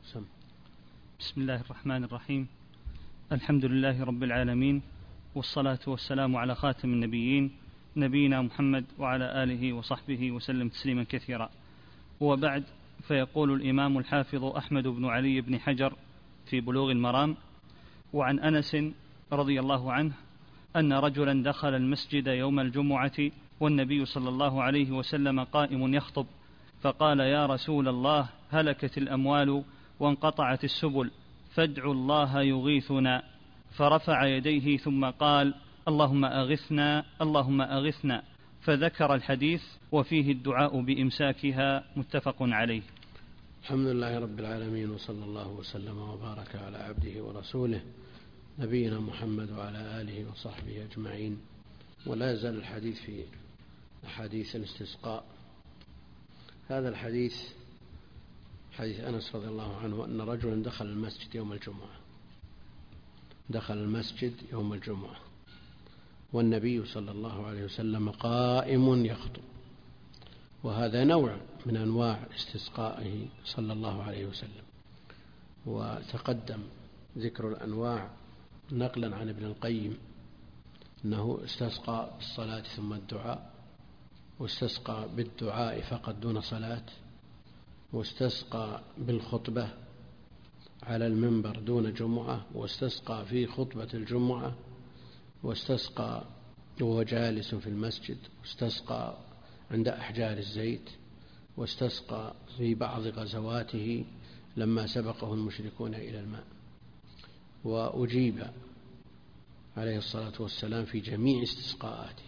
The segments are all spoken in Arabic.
بسم الله الرحمن الرحيم. الحمد لله رب العالمين، والصلاة والسلام على خاتم النبيين نبينا محمد وعلى آله وصحبه وسلم تسليما كثيرا. وبعد، فيقول الإمام الحافظ أحمد بن علي بن حجر في بلوغ المرام: وعن أنس رضي الله عنه أن رجلا دخل المسجد يوم الجمعة والنبي صلى الله عليه وسلم قائم يخطب، فقال: يا رسول الله، هلكت الأموال وانقطعت السبل، فادعوا الله يغيثنا. فرفع يديه ثم قال: اللهم أغثنا اللهم أغثنا، فذكر الحديث وفيه الدعاء بإمساكها، متفق عليه. الحمد لله رب العالمين، وصلى الله وسلم وبارك على عبده ورسوله نبينا محمد وعلى آله وصحبه أجمعين. ولا يزال الحديث في أحاديث الاستسقاء. هذا الحديث حديث أنس رضي الله عنه أن رجلا دخل المسجد يوم الجمعة والنبي صلى الله عليه وسلم قائم يخطب، وهذا نوع من أنواع استسقائه صلى الله عليه وسلم. وتقدم ذكر الأنواع نقلا عن ابن القيم أنه استسقى بالصلاة ثم الدعاء، واستسقى بالدعاء فقط دون صلاة، واستسقى بالخطبة على المنبر دون جمعة، واستسقى في خطبة الجمعة، واستسقى وهو جالس في المسجد، واستسقى عند أحجار الزيت، واستسقى في بعض غزواته لما سبقه المشركون إلى الماء. وأجيب عليه الصلاة والسلام في جميع استسقاءاته.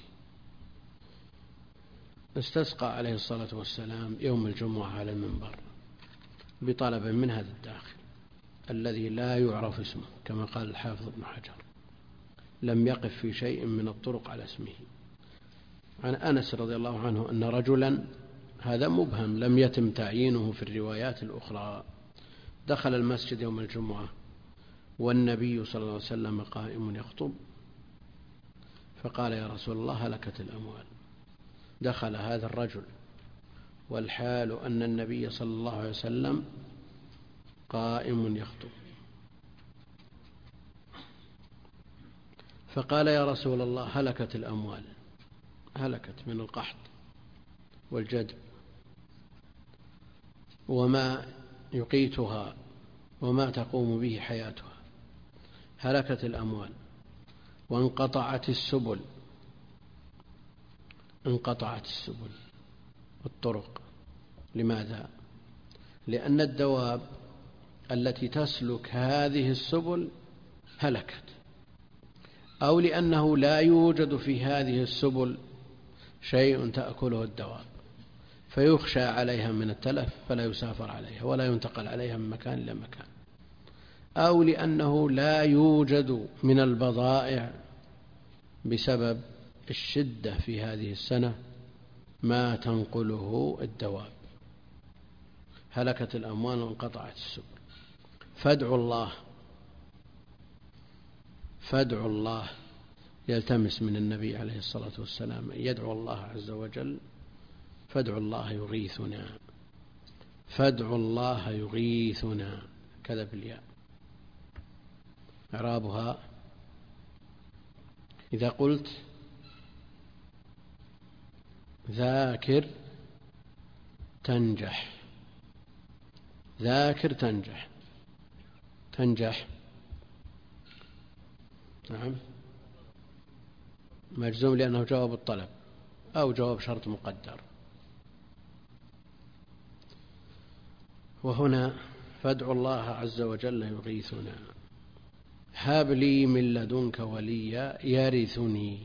استسقى عليه الصلاة والسلام يوم الجمعة على المنبر بطلب من هذا الداخل الذي لا يعرف اسمه، كما قال الحافظ ابن حجر: لم يقف في شيء من الطرق على اسمه. عن أنس رضي الله عنه أن رجلا، هذا مبهم لم يتم تعيينه في الروايات الأخرى، دخل المسجد يوم الجمعة والنبي صلى الله عليه وسلم قائم يخطب، فقال: يا رسول الله، هلكت الأموال. دخل هذا الرجل والحال أن النبي صلى الله عليه وسلم قائم يخطب، فقال: يا رسول الله، هلكت الأموال. هلكت من القحط والجدب وما يقيتها وما تقوم به حياتها. هلكت الأموال وانقطعت السبل. انقطعت السبل والطرق. لماذا؟ لأن الدواب التي تسلك هذه السبل هلكت، أو لأنه لا يوجد في هذه السبل شيء تأكله الدواب فيخشى عليها من التلف فلا يسافر عليها ولا ينتقل عليها من مكان إلى مكان، أو لأنه لا يوجد من البضائع بسبب الشدة في هذه السنة ما تنقله الدواب. هلكت الأموال وانقطعت السبل. فادعوا الله، يلتمس من النبي عليه الصلاة والسلام أن يدعو الله عز وجل: فادعوا الله يغيثنا. فادعوا الله يغيثنا، كذا بالياء. إعرابها: إذا قلت ذاكر تنجح. ذاكر تنجح. تنجح، نعم، مجزوم لأنه جواب الطلب أو جواب شرط مقدر. وهنا فادعوا الله عز وجل يغيثنا. هب لي من لدنك وليا يرثني.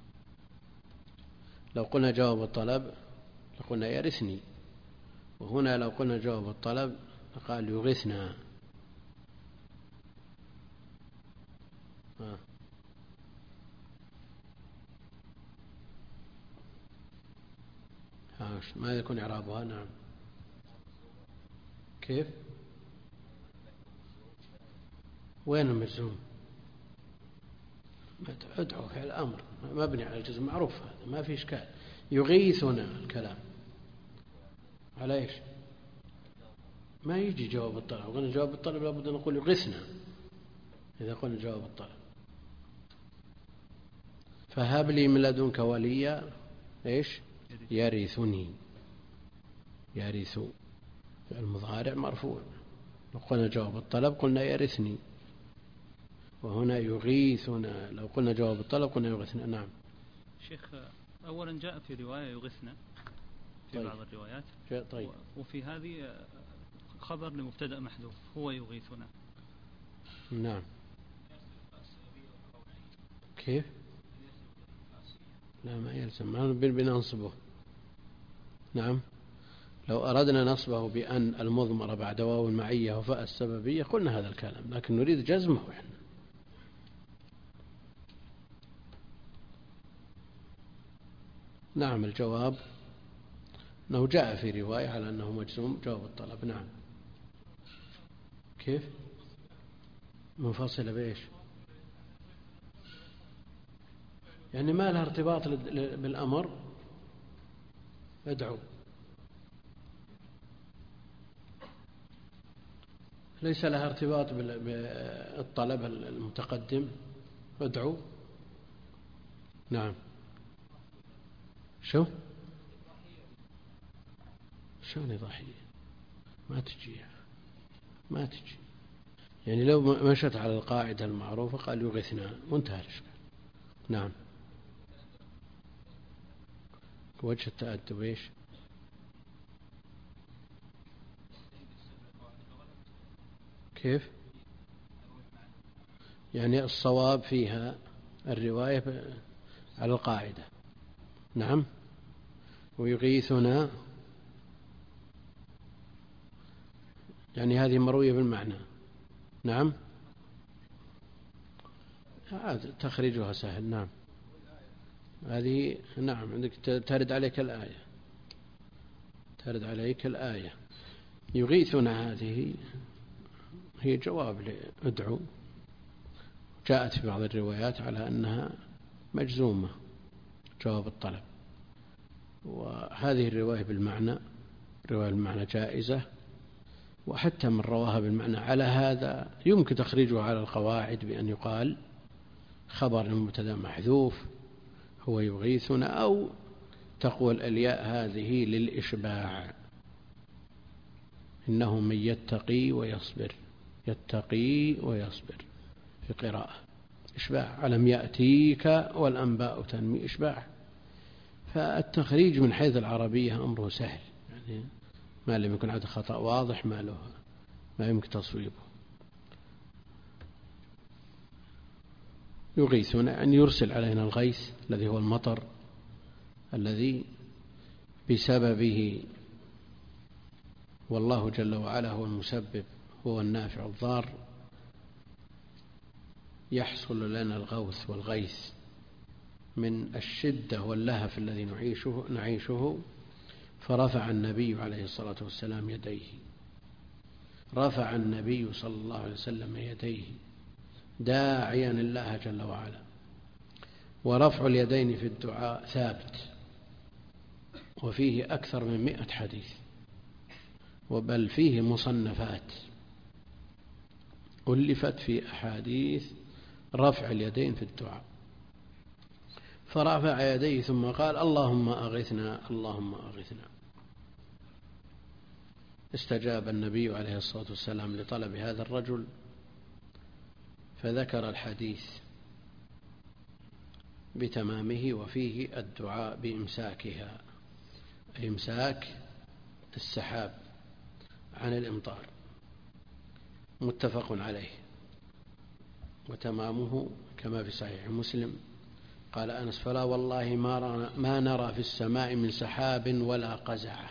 لو قلنا جواب الطلب لقلنا يرثني، وهنا لو قلنا جواب الطلب فقال يغثنا. ما يكون إعرابها؟ نعم. كيف؟ وين المجزوم؟ ادعو فعل الأمر مبني على الجزم، معروف، هذا ما في إشكال. يغيثنا الكلام على إيش؟ ما يجي جواب الطلب. قلنا جواب الطلب لابد أن نقول يغثنا إذا قلنا جواب الطلب. فهب لي من لدنك وليا إيش؟ يرثني. يرث المضارع مرفوع. لو قلنا جواب الطلب قلنا يرثني، وهنا يغيثنا. لو قلنا جواب الطلب قلنا يغيثنا. نعم شيخ، أولا جاء في رواية يغيثنا في طيب. بعض الروايات. طيب. وفي هذه خبر لمبتدأ محذوف هو يغيثنا. نعم. كيف؟ لا ما يلزم، ما بننصبه. نعم. لو أردنا نصبه بأن المضمر بعد واو المعية وفاء السببية قلنا هذا الكلام، لكن نريد جزمه إحنا. نعم الجواب أنه جاء في رواية على أنه مجزوم جواب الطلب. نعم. كيف؟ منفصلة بإيش؟ يعني ما لها ارتباط بالأمر. ادعو ليس لها ارتباط بالطلب المتقدم. ادعو. نعم. شو؟ شلون ضحية؟ ما تجي. يعني لو مشت على القاعدة المعروفة قال يغثنا وانتهى الإشكال. نعم. وجه التأدب إيش؟ كيف؟ يعني الصواب فيها الرواية على القاعدة. نعم. ويغيثنا يعني هذه مروية بالمعنى. نعم. تخريجها سهل. نعم. هذه نعم عندك ترد عليك الآية. يغيثنا هذه هي جواب لأدعو، جاءت في بعض الروايات على أنها مجزومة جواب الطلب، وهذه الرواية بالمعنى رواية بالمعنى جائزة، وحتى من رواها بالمعنى على هذا يمكن تخريجها على القواعد بأن يقال خبر المبتدأ محذوف هو يغيثنا، أو تقول الياء هذه للإشباع. إنه من يتقي ويصبر في قراءة إشباع. ألم يأتيك والأنباء تنمي إشباع. فالتخريج من حيث العربية أمره سهل، يعني ما لم يكن عاد خطأ واضح ما يمكن تصويبه. يغيثنا أن يرسل علينا الغيث الذي هو المطر الذي بسببه والله جل وعلا هو المسبب هو النافع الضار يحصل لنا الغوث والغيث من الشدة واللهف الذي نعيشه. فرفع النبي عليه الصلاة والسلام يديه، رفع النبي صلى الله عليه وسلم يديه داعيا الله جل وعلا. ورفع اليدين في الدعاء ثابت، وفيه أكثر من 100 حديث، وبل فيه مصنفات ألفت في أحاديث رفع اليدين في الدعاء. فرفع يديه ثم قال اللهم أغثنا اللهم أغثنا. استجاب النبي عليه الصلاة والسلام لطلب هذا الرجل، فذكر الحديث بتمامه، وفيه الدعاء بإمساكها، إمساك السحاب عن الإمطار، متفق عليه. وتمامه كما في صحيح مسلم قال أنس فلا والله ما نرى في السماء من سحاب ولا قزعة،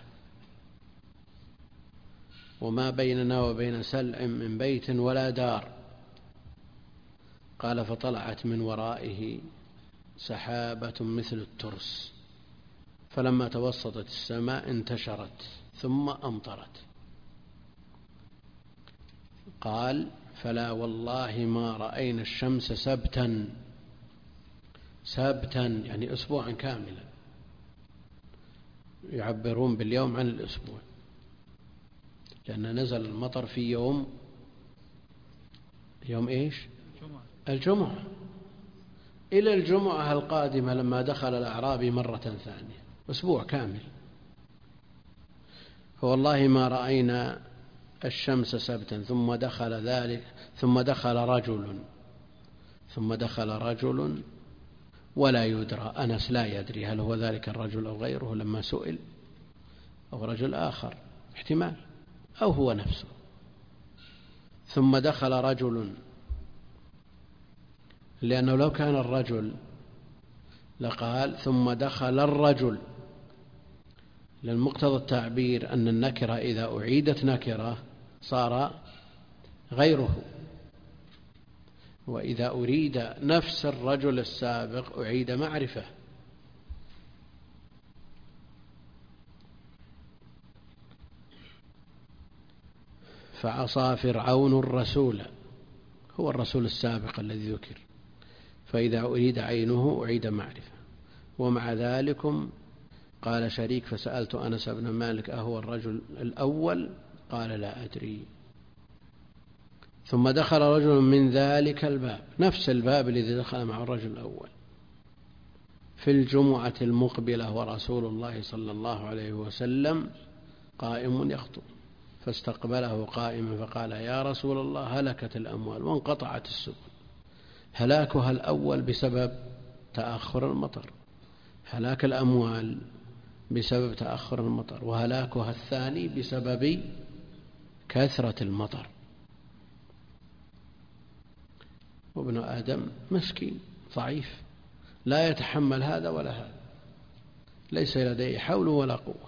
وما بيننا وبين سلع من بيت ولا دار. قال فطلعت من ورائه سحابة مثل الترس، فلما توسطت السماء انتشرت ثم أمطرت. قال فلا والله ما رأينا الشمس سبتا يعني أسبوعا كاملا، يعبرون باليوم عن الأسبوع. لأن نزل المطر في يوم إيش؟ الجمعة. إلى الجمعة القادمة لما دخل الأعرابي مرة ثانية، أسبوع كامل، فوالله ما رأينا الشمس سبتا ثم دخل رجل ولا يدرى. أنس لا يدري هل هو ذلك الرجل أو غيره لما سئل، أو رجل آخر احتمال، أو هو نفسه. ثم دخل رجل، لأنه لو كان الرجل لقال ثم دخل الرجل، لأن مقتضى التعبير أن النكرة إذا أعيدت نكرة صار غيره، وإذا أريد نفس الرجل السابق أعيد معرفة. فعصى فرعون الرسول، هو الرسول السابق الذي ذكر، فإذا أريد عينه أعيد معرفة. ومع ذلكم قال شريك: فسألت أنس بن مالك أهو الرجل الأول؟ قال: لا أدري. ثم دخل رجل من ذلك الباب، نفس الباب الذي دخل مع الرجل الأول، في الجمعة المقبلة، ورسول الله صلى الله عليه وسلم قائم يخطب، فاستقبله قائما فقال: يا رسول الله، هلكت الأموال وانقطعت السبل. هلاكها الأول بسبب تأخر المطر، هلاك الأموال بسبب تأخر المطر، وهلاكها الثاني بسبب كثرة المطر. وابن آدم مسكين ضعيف لا يتحمل هذا ولا هذا، ليس لديه حول ولا قوة.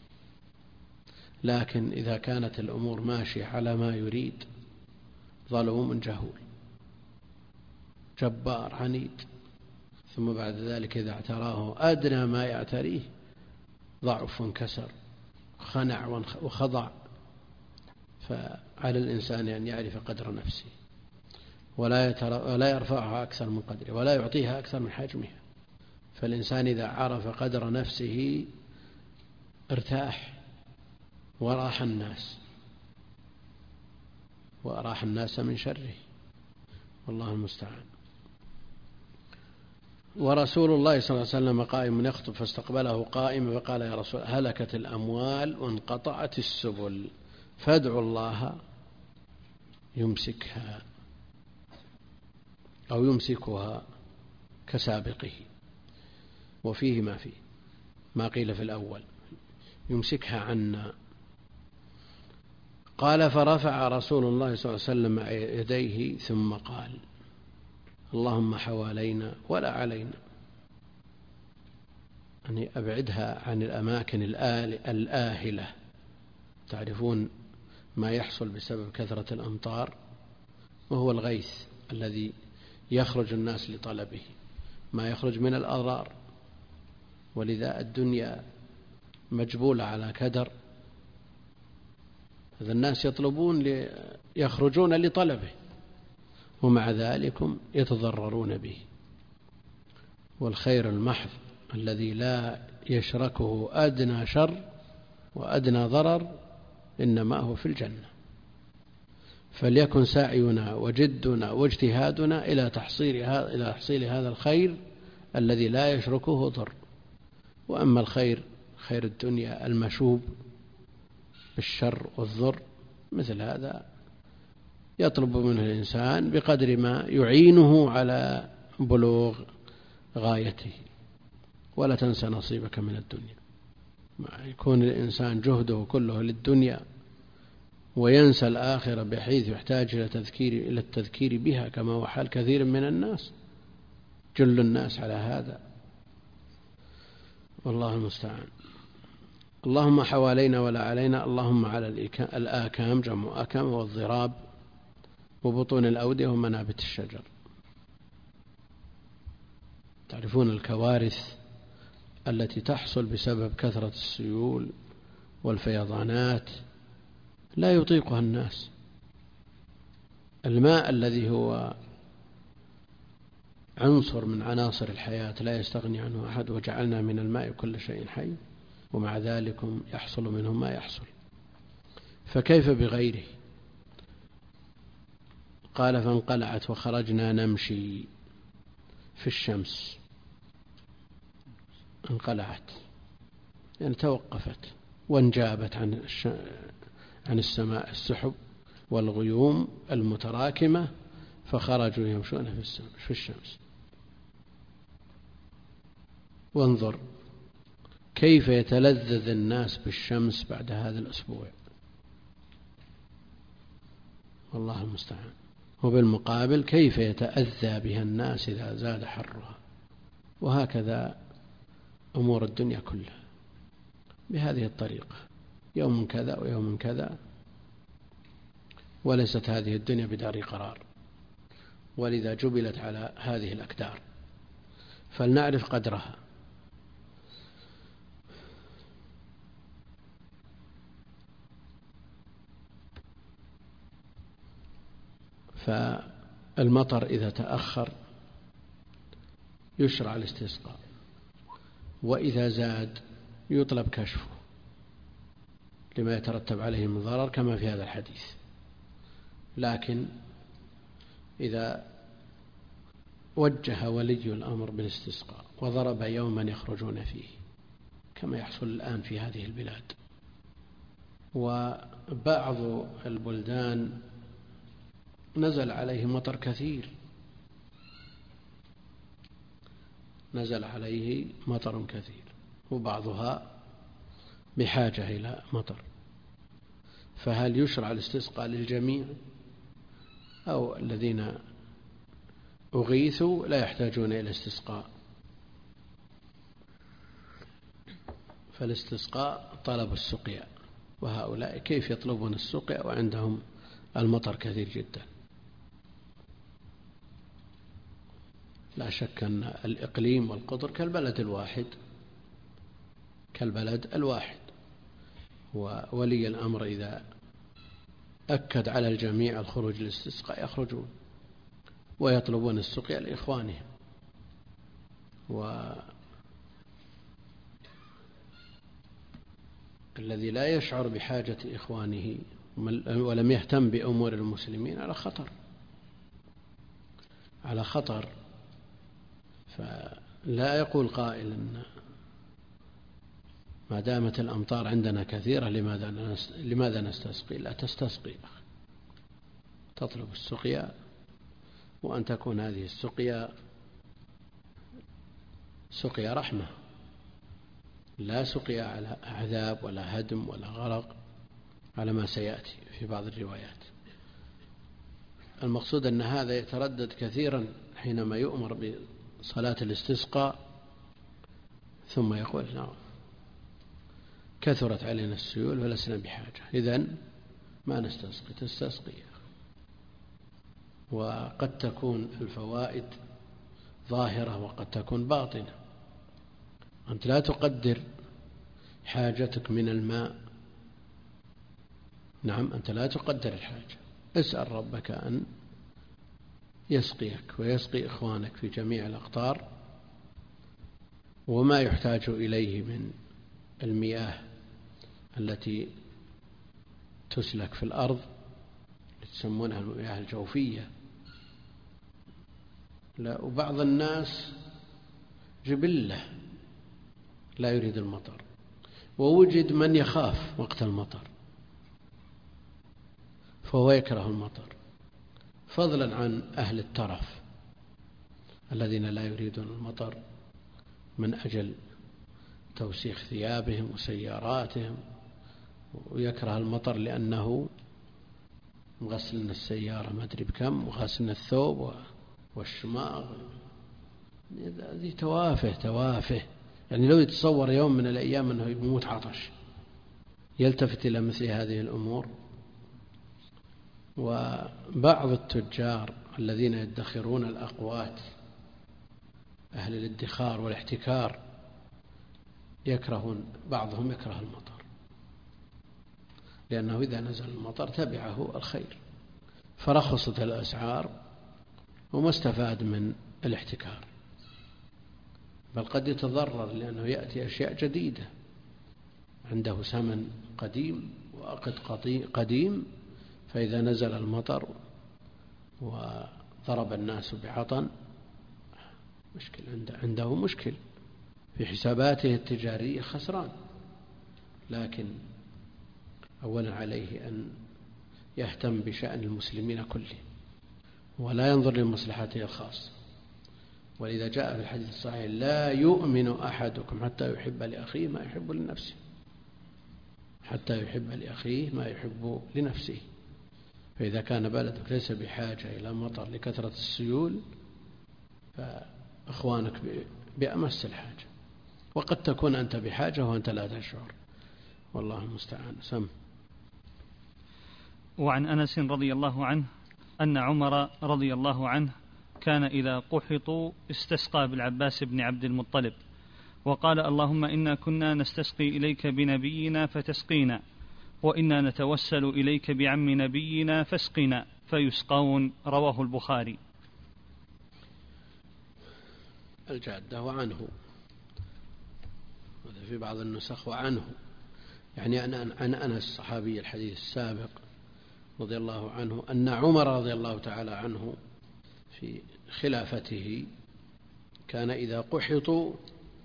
لكن إذا كانت الأمور ماشية على ما يريد، ظلوم جهول جبار عنيد، ثم بعد ذلك إذا اعتراه أدنى ما يعتريه ضعف وانكسر، خنع وخضع. فعلى الإنسان أن يعرف قدر نفسه، ولا يرفعها أكثر من قدره، ولا يعطيها أكثر من حجمها. فالإنسان إذا عرف قدر نفسه ارتاح وراح الناس من شره، والله المستعان. ورسول الله صلى الله عليه وسلم قائم يخطب، فاستقبله قائما فقال: يا رسول الله، هلكت الأموال وانقطعت السبل، فادعوا الله يمسكها أو يمسكها كسابقه. وفيه ما قيل في الأول، يمسكها عنا. قال: فرفع رسول الله صلى الله عليه وسلم يديه ثم قال: اللهم حوالينا ولا علينا، يعني أبعدها عن الأماكن الآهلة. تعرفون ما يحصل بسبب كثرة الأمطار، وهو الغيث الذي يخرج الناس لطلبه، ما يخرج من الأضرار. ولذا الدنيا مجبولة على كدر، هذا الناس يخرجون لطلبه، ومع ذلك يتضررون به. والخير المحض الذي لا يشركه أدنى شر وأدنى ضرر إنما هو في الجنة. فليكن سعينا وجدنا واجتهادنا إلى تحصيل هذا الخير الذي لا يشركه ضر. وأما الخير، خير الدنيا المشوب بالشر والضر، مثل هذا يطلب منه الإنسان بقدر ما يعينه على بلوغ غايته. ولا تنسى نصيبك من الدنيا. ما يكون الإنسان جهده كله للدنيا وينسى الآخرة، بحيث يحتاج إلى التذكير بها، كما هو حال كثير من الناس، جل الناس على هذا، والله المستعان. اللهم حوالينا ولا علينا، اللهم على الآكام، جمع أكام، والضراب، وبطون الأودية ومنابت الشجر. تعرفون الكوارث التي تحصل بسبب كثرة السيول والفيضانات لا يطيقها الناس. الماء الذي هو عنصر من عناصر الحياة لا يستغني عنه أحد، وجعلنا من الماء كل شيء حي، ومع ذلك يحصل منه ما يحصل. فكيف بغيره؟ قال فانقلعت وخرجنا نمشي في الشمس. انقلعت يعني توقفت وانجابت عن السماء السحب والغيوم المتراكمة، فخرجوا يمشون في الشمس. وانظر كيف يتلذذ الناس بالشمس بعد هذا الأسبوع، والله المستعان. وبالمقابل كيف يتأذى بها الناس إذا زاد حرها. وهكذا أمور الدنيا كلها بهذه الطريقة، يوم كذا ويوم كذا، وليست هذه الدنيا بدار قرار، ولذا جبلت على هذه الأكدار، فلنعرف قدرها. فالمطر إذا تأخر يشرع الاستسقاء، وإذا زاد يطلب كشفه لما يترتب عليه من ضرر كما في هذا الحديث. لكن إذا وجه ولي الأمر بالاستسقاء وضرب يوما يخرجون فيه كما يحصل الآن في هذه البلاد، وبعض البلدان نزل عليه مطر كثير، نزل عليه مطر كثير، وبعضها بحاجة إلى مطر، فهل يشرع الاستسقاء للجميع أو الذين أغيثوا لا يحتاجون إلى استسقاء؟ فالاستسقاء طلب السقيا، وهؤلاء كيف يطلبون السقيا وعندهم المطر كثير جدا؟ لا شك أن الإقليم والقطر كالبلد الواحد، وولي الأمر إذا أكد على الجميع الخروج للاستسقاء يخرجون ويطلبون السقيا لإخوانهم. والذي لا يشعر بحاجة إخوانه ولم يهتم بأمور المسلمين على خطر. فلا يقول قائل إن ما دامت الأمطار عندنا كثيرة لماذا نستسقي؟ لا تستسقي، تطلب السقيا، وأن تكون هذه السقيا سقيا رحمة، لا سقيا على عذاب ولا هدم ولا غرق على ما سيأتي في بعض الروايات. المقصود أن هذا يتردد كثيرا حينما يؤمر بصلاة الاستسقاء ثم يقول نعم كثرت علينا السيول ولسنا بحاجة، إذن ما نستسقي. تستسقي، وقد تكون الفوائد ظاهرة وقد تكون باطنة. أنت لا تقدر حاجتك من الماء، نعم أنت لا تقدر الحاجة، اسأل ربك أن يسقيك ويسقي إخوانك في جميع الأقطار، وما يحتاج إليه من المياه التي تسلك في الأرض تسمونها المياه الجوفية. لا، وبعض الناس جبلة لا يريد المطر، ووجد من يخاف وقت المطر فهو يكره المطر، فضلا عن أهل الترف الذين لا يريدون المطر من أجل توسيخ ثيابهم وسياراتهم، ويكره المطر لأنه غسلنا السيارة ما أدري بكم وغسلنا الثوب والشماغ. هذه توافه. يعني لو يتصور يوم من الأيام أنه يموت عطش يلتفت إلى مثل هذه الأمور. وبعض التجار الذين يدخرون الأقوات، أهل الادخار والاحتكار، بعضهم يكره المطر، لأنه إذا نزل المطر تبعه الخير، فرخصت الأسعار وما استفاد من الاحتكار، بل قد يتضرر لأنه يأتي أشياء جديدة عنده ثمن قديم وعقد قديم، فإذا نزل المطر وضرب الناس بعطن مشكل، عنده مشكل في حساباته التجارية، خسران. لكن أولا عليه أن يهتم بشأن المسلمين كلهم ولا ينظر لمصلحته الخاصة. ولذا جاء في الحديث الصحيح: لا يؤمن أحدكم حتى يحب لأخيه ما يحب لنفسه، حتى يحب لأخيه ما يحب لنفسه. فإذا كان بلدك ليس بحاجة إلى مطر لكثرة السيول، فأخوانك بأمس الحاجة، وقد تكون أنت بحاجة وأنت لا تشعر، والله المستعان. سم. وعن أنس رضي الله عنه أن عمر رضي الله عنه كان إذا قحطوا استسقى بالعباس بن عبد المطلب وقال: اللهم إنا كنا نستسقي إليك بنبينا فتسقينا، وإنا نتوسل إليك بعم نبينا فاسقنا، فيسقون. رواه البخاري. الجادة وعنه، وهذا في بعض النسخ وعنه، يعني عن أنس الصحابي الحديث السابق رضي الله عنه أن عمر رضي الله تعالى عنه في خلافته كان إذا قحطوا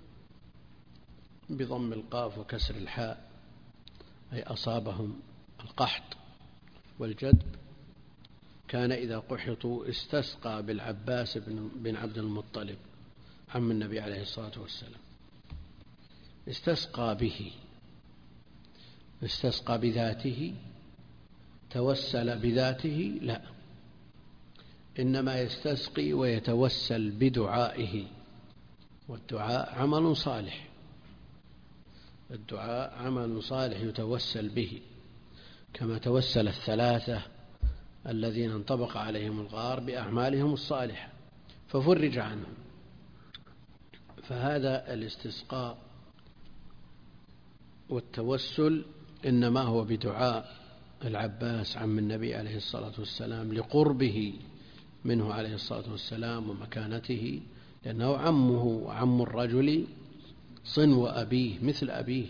بضم القاف وكسر الحاء، أي أصابهم القحط والجدب، كان إذا قحطوا استسقى بالعباس بن عبد المطلب عم النبي عليه الصلاة والسلام. استسقى به، استسقى بذاته، توسل بذاته؟ لا، إنما يستسقي ويتوسل بدعائه، والدعاء عمل صالح، الدعاء عمل صالح يتوسل به، كما توسل الثلاثة الذين انطبق عليهم الغار بأعمالهم الصالحة ففرج عنهم. فهذا الاستسقاء والتوسل إنما هو بدعاء العباس عم النبي عليه الصلاة والسلام لقربه منه عليه الصلاة والسلام ومكانته، لأنه عمه وعم الرجل صنو أبيه مثل أبيه.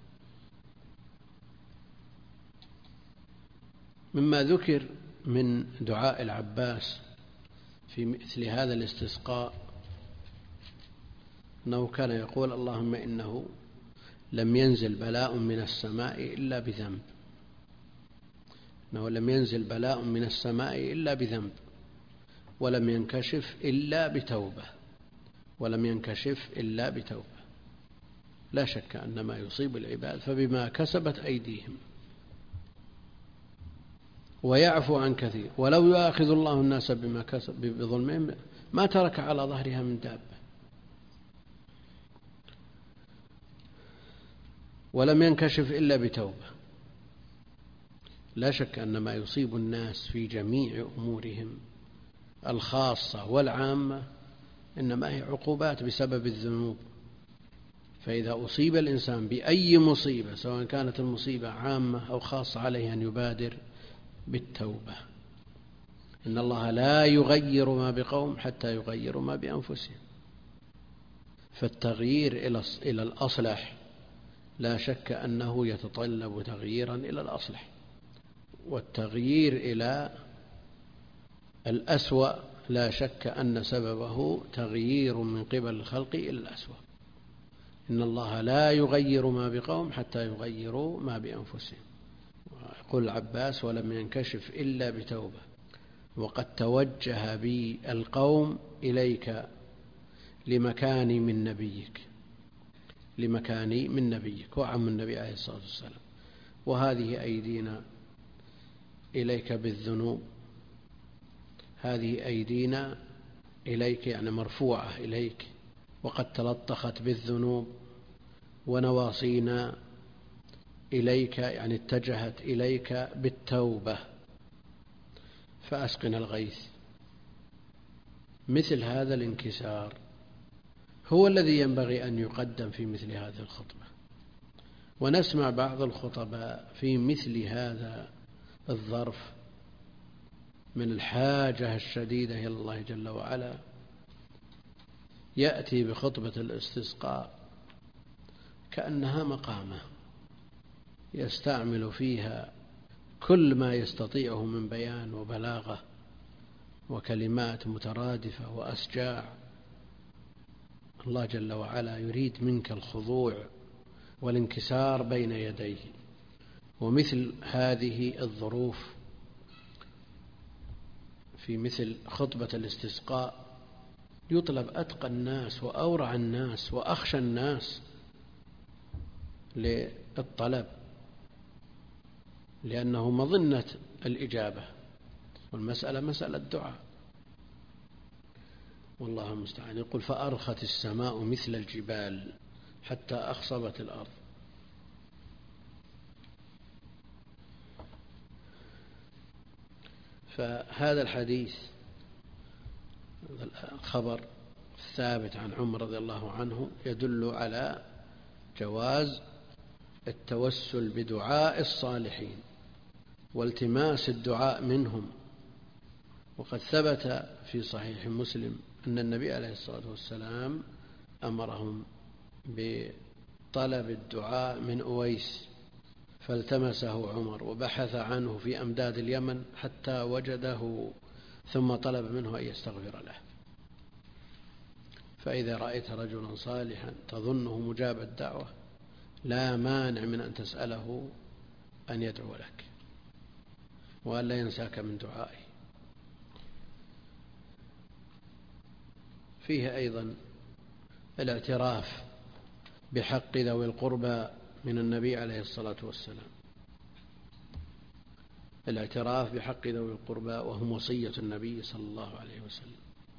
مما ذكر من دعاء العباس في مثل هذا الاستسقاء أنه كان يقول: اللهم إنه لم ينزل بلاء من السماء إلا بذنب، إنه لم ينزل بلاء من السماء إلا بذنب، ولم ينكشف إلا بتوبة، ولم ينكشف إلا بتوبة. لا شك أن ما يصيب العباد فبما كسبت أيديهم، ويعفو عن كثير، ولو يؤاخذ الله الناس بما كسب بظلمهم ما ترك على ظهرها من دابة. ولم ينكشف إلا بتوبة. لا شك أن ما يصيب الناس في جميع أمورهم الخاصة والعامة إنما هي عقوبات بسبب الذنوب. فإذا أصيب الإنسان بأي مصيبة سواء كانت المصيبة عامة أو خاصة عليه أن يبادر بالتوبة. إن الله لا يغير ما بقوم حتى يغيروا ما بأنفسهم. فالتغيير إلى الأصلح لا شك أنه يتطلب تغييرا إلى الأصلح، والتغيير إلى الأسوأ لا شك أن سببه تغيير من قبل الخلق إلى الأسوأ. إن الله لا يغير ما بقوم حتى يغيروا ما بأنفسهم. يقول العباس: ولم ينكشف إلا بتوبة، وقد توجه بي القوم إليك لمكاني من نبيك، لمكاني من نبيك وعم النبي عليه الصلاة والسلام، وهذه أيدينا إليك بالذنوب، هذه أيدينا إليك يعني مرفوعة إليك، وقد تلطخت بالذنوب، ونواصينا إليك يعني اتجهت إليك بالتوبة، فأسقنا الغيث. مثل هذا الانكسار هو الذي ينبغي أن يقدم في مثل هذه الخطبة. ونسمع بعض الخطباء في مثل هذا الظرف من الحاجة الشديدة إلى الله جل وعلا يأتي بخطبة الاستسقاء كأنها مقامة، يستعمل فيها كل ما يستطيعه من بيان وبلاغة وكلمات مترادفة وأسجاع. الله جل وعلا يريد منك الخضوع والانكسار بين يديه. ومثل هذه الظروف في مثل خطبة الاستسقاء يطلب أتقى الناس وأورع الناس وأخشى الناس للطلب، لأنه مظنة الإجابة، والمسألة مسألة دعاء. والله المستعان. يقول فأرخت السماء مثل الجبال حتى أخصبت الأرض. فهذا الحديث الخبر الثابت عن عمر رضي الله عنه يدل على جواز التوسل بدعاء الصالحين والتماس الدعاء منهم. وقد ثبت في صحيح مسلم أن النبي عليه الصلاة والسلام أمرهم بطلب الدعاء من أويس، فالتمسه عمر وبحث عنه في أمداد اليمن حتى وجده، ثم طلب منه أن يستغفر له. فإذا رأيت رجلا صالحا تظنه مجاب الدعوة لا مانع من أن تسأله أن يدعو لك وأن لا ينساك من دعائه. فيه أيضا الاعتراف بحق ذوي القربى من النبي عليه الصلاة والسلام، الاعتراف بحق ذوي القربى وهم وصية النبي صلى الله عليه وسلم.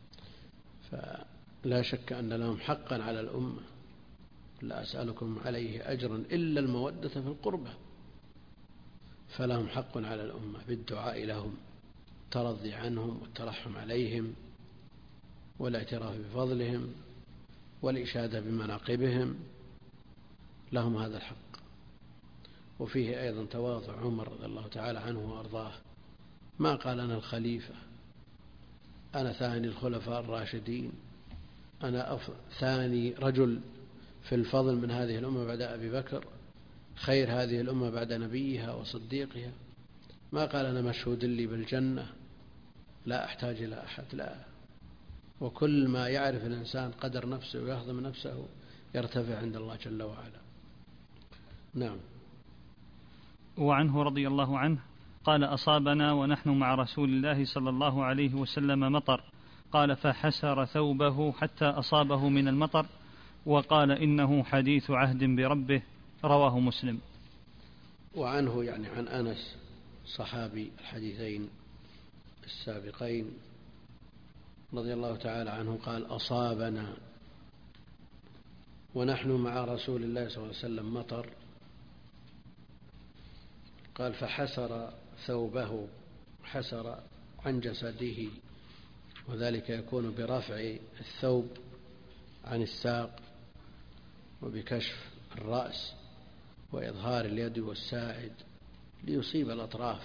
فلا شك أن لهم حقا على الأمة، لا أسألكم عليه أجرا إلا المودة في القربى، فلهم حق على الأمة بالدعاء لهم، الترضي عنهم والترحم عليهم والاعتراف بفضلهم والإشادة بمناقبهم، لهم هذا الحق. وفيه أيضا تواضع عمر رضي الله تعالى عنه وأرضاه، ما قال أنا الخليفة، أنا ثاني الخلفاء الراشدين، أنا ثاني رجل في الفضل من هذه الأمة بعد أبي بكر، خير هذه الأمة بعد نبيها وصديقها. ما قال أنا مشهود لي بالجنة لا أحتاج إلى أحد، لا. وكل ما يعرف الإنسان قدر نفسه ويهضم نفسه يرتفع عند الله جل وعلا. نعم. وعنه رضي الله عنه قال أصابنا ونحن مع رسول الله صلى الله عليه وسلم مطر، قال فحسر ثوبه حتى أصابه من المطر، وقال إنه حديث عهد بربه، رواه مسلم. وعنه يعني عن أنس صحابي الحديثين السابقين رضي الله تعالى عنه قال أصابنا ونحن مع رسول الله صلى الله عليه وسلم مطر، قال فحسر ثوبه، حسر عن جسده، وذلك يكون برفع الثوب عن الساق وبكشف الرأس وإظهار اليد والساعد ليصيب الأطراف.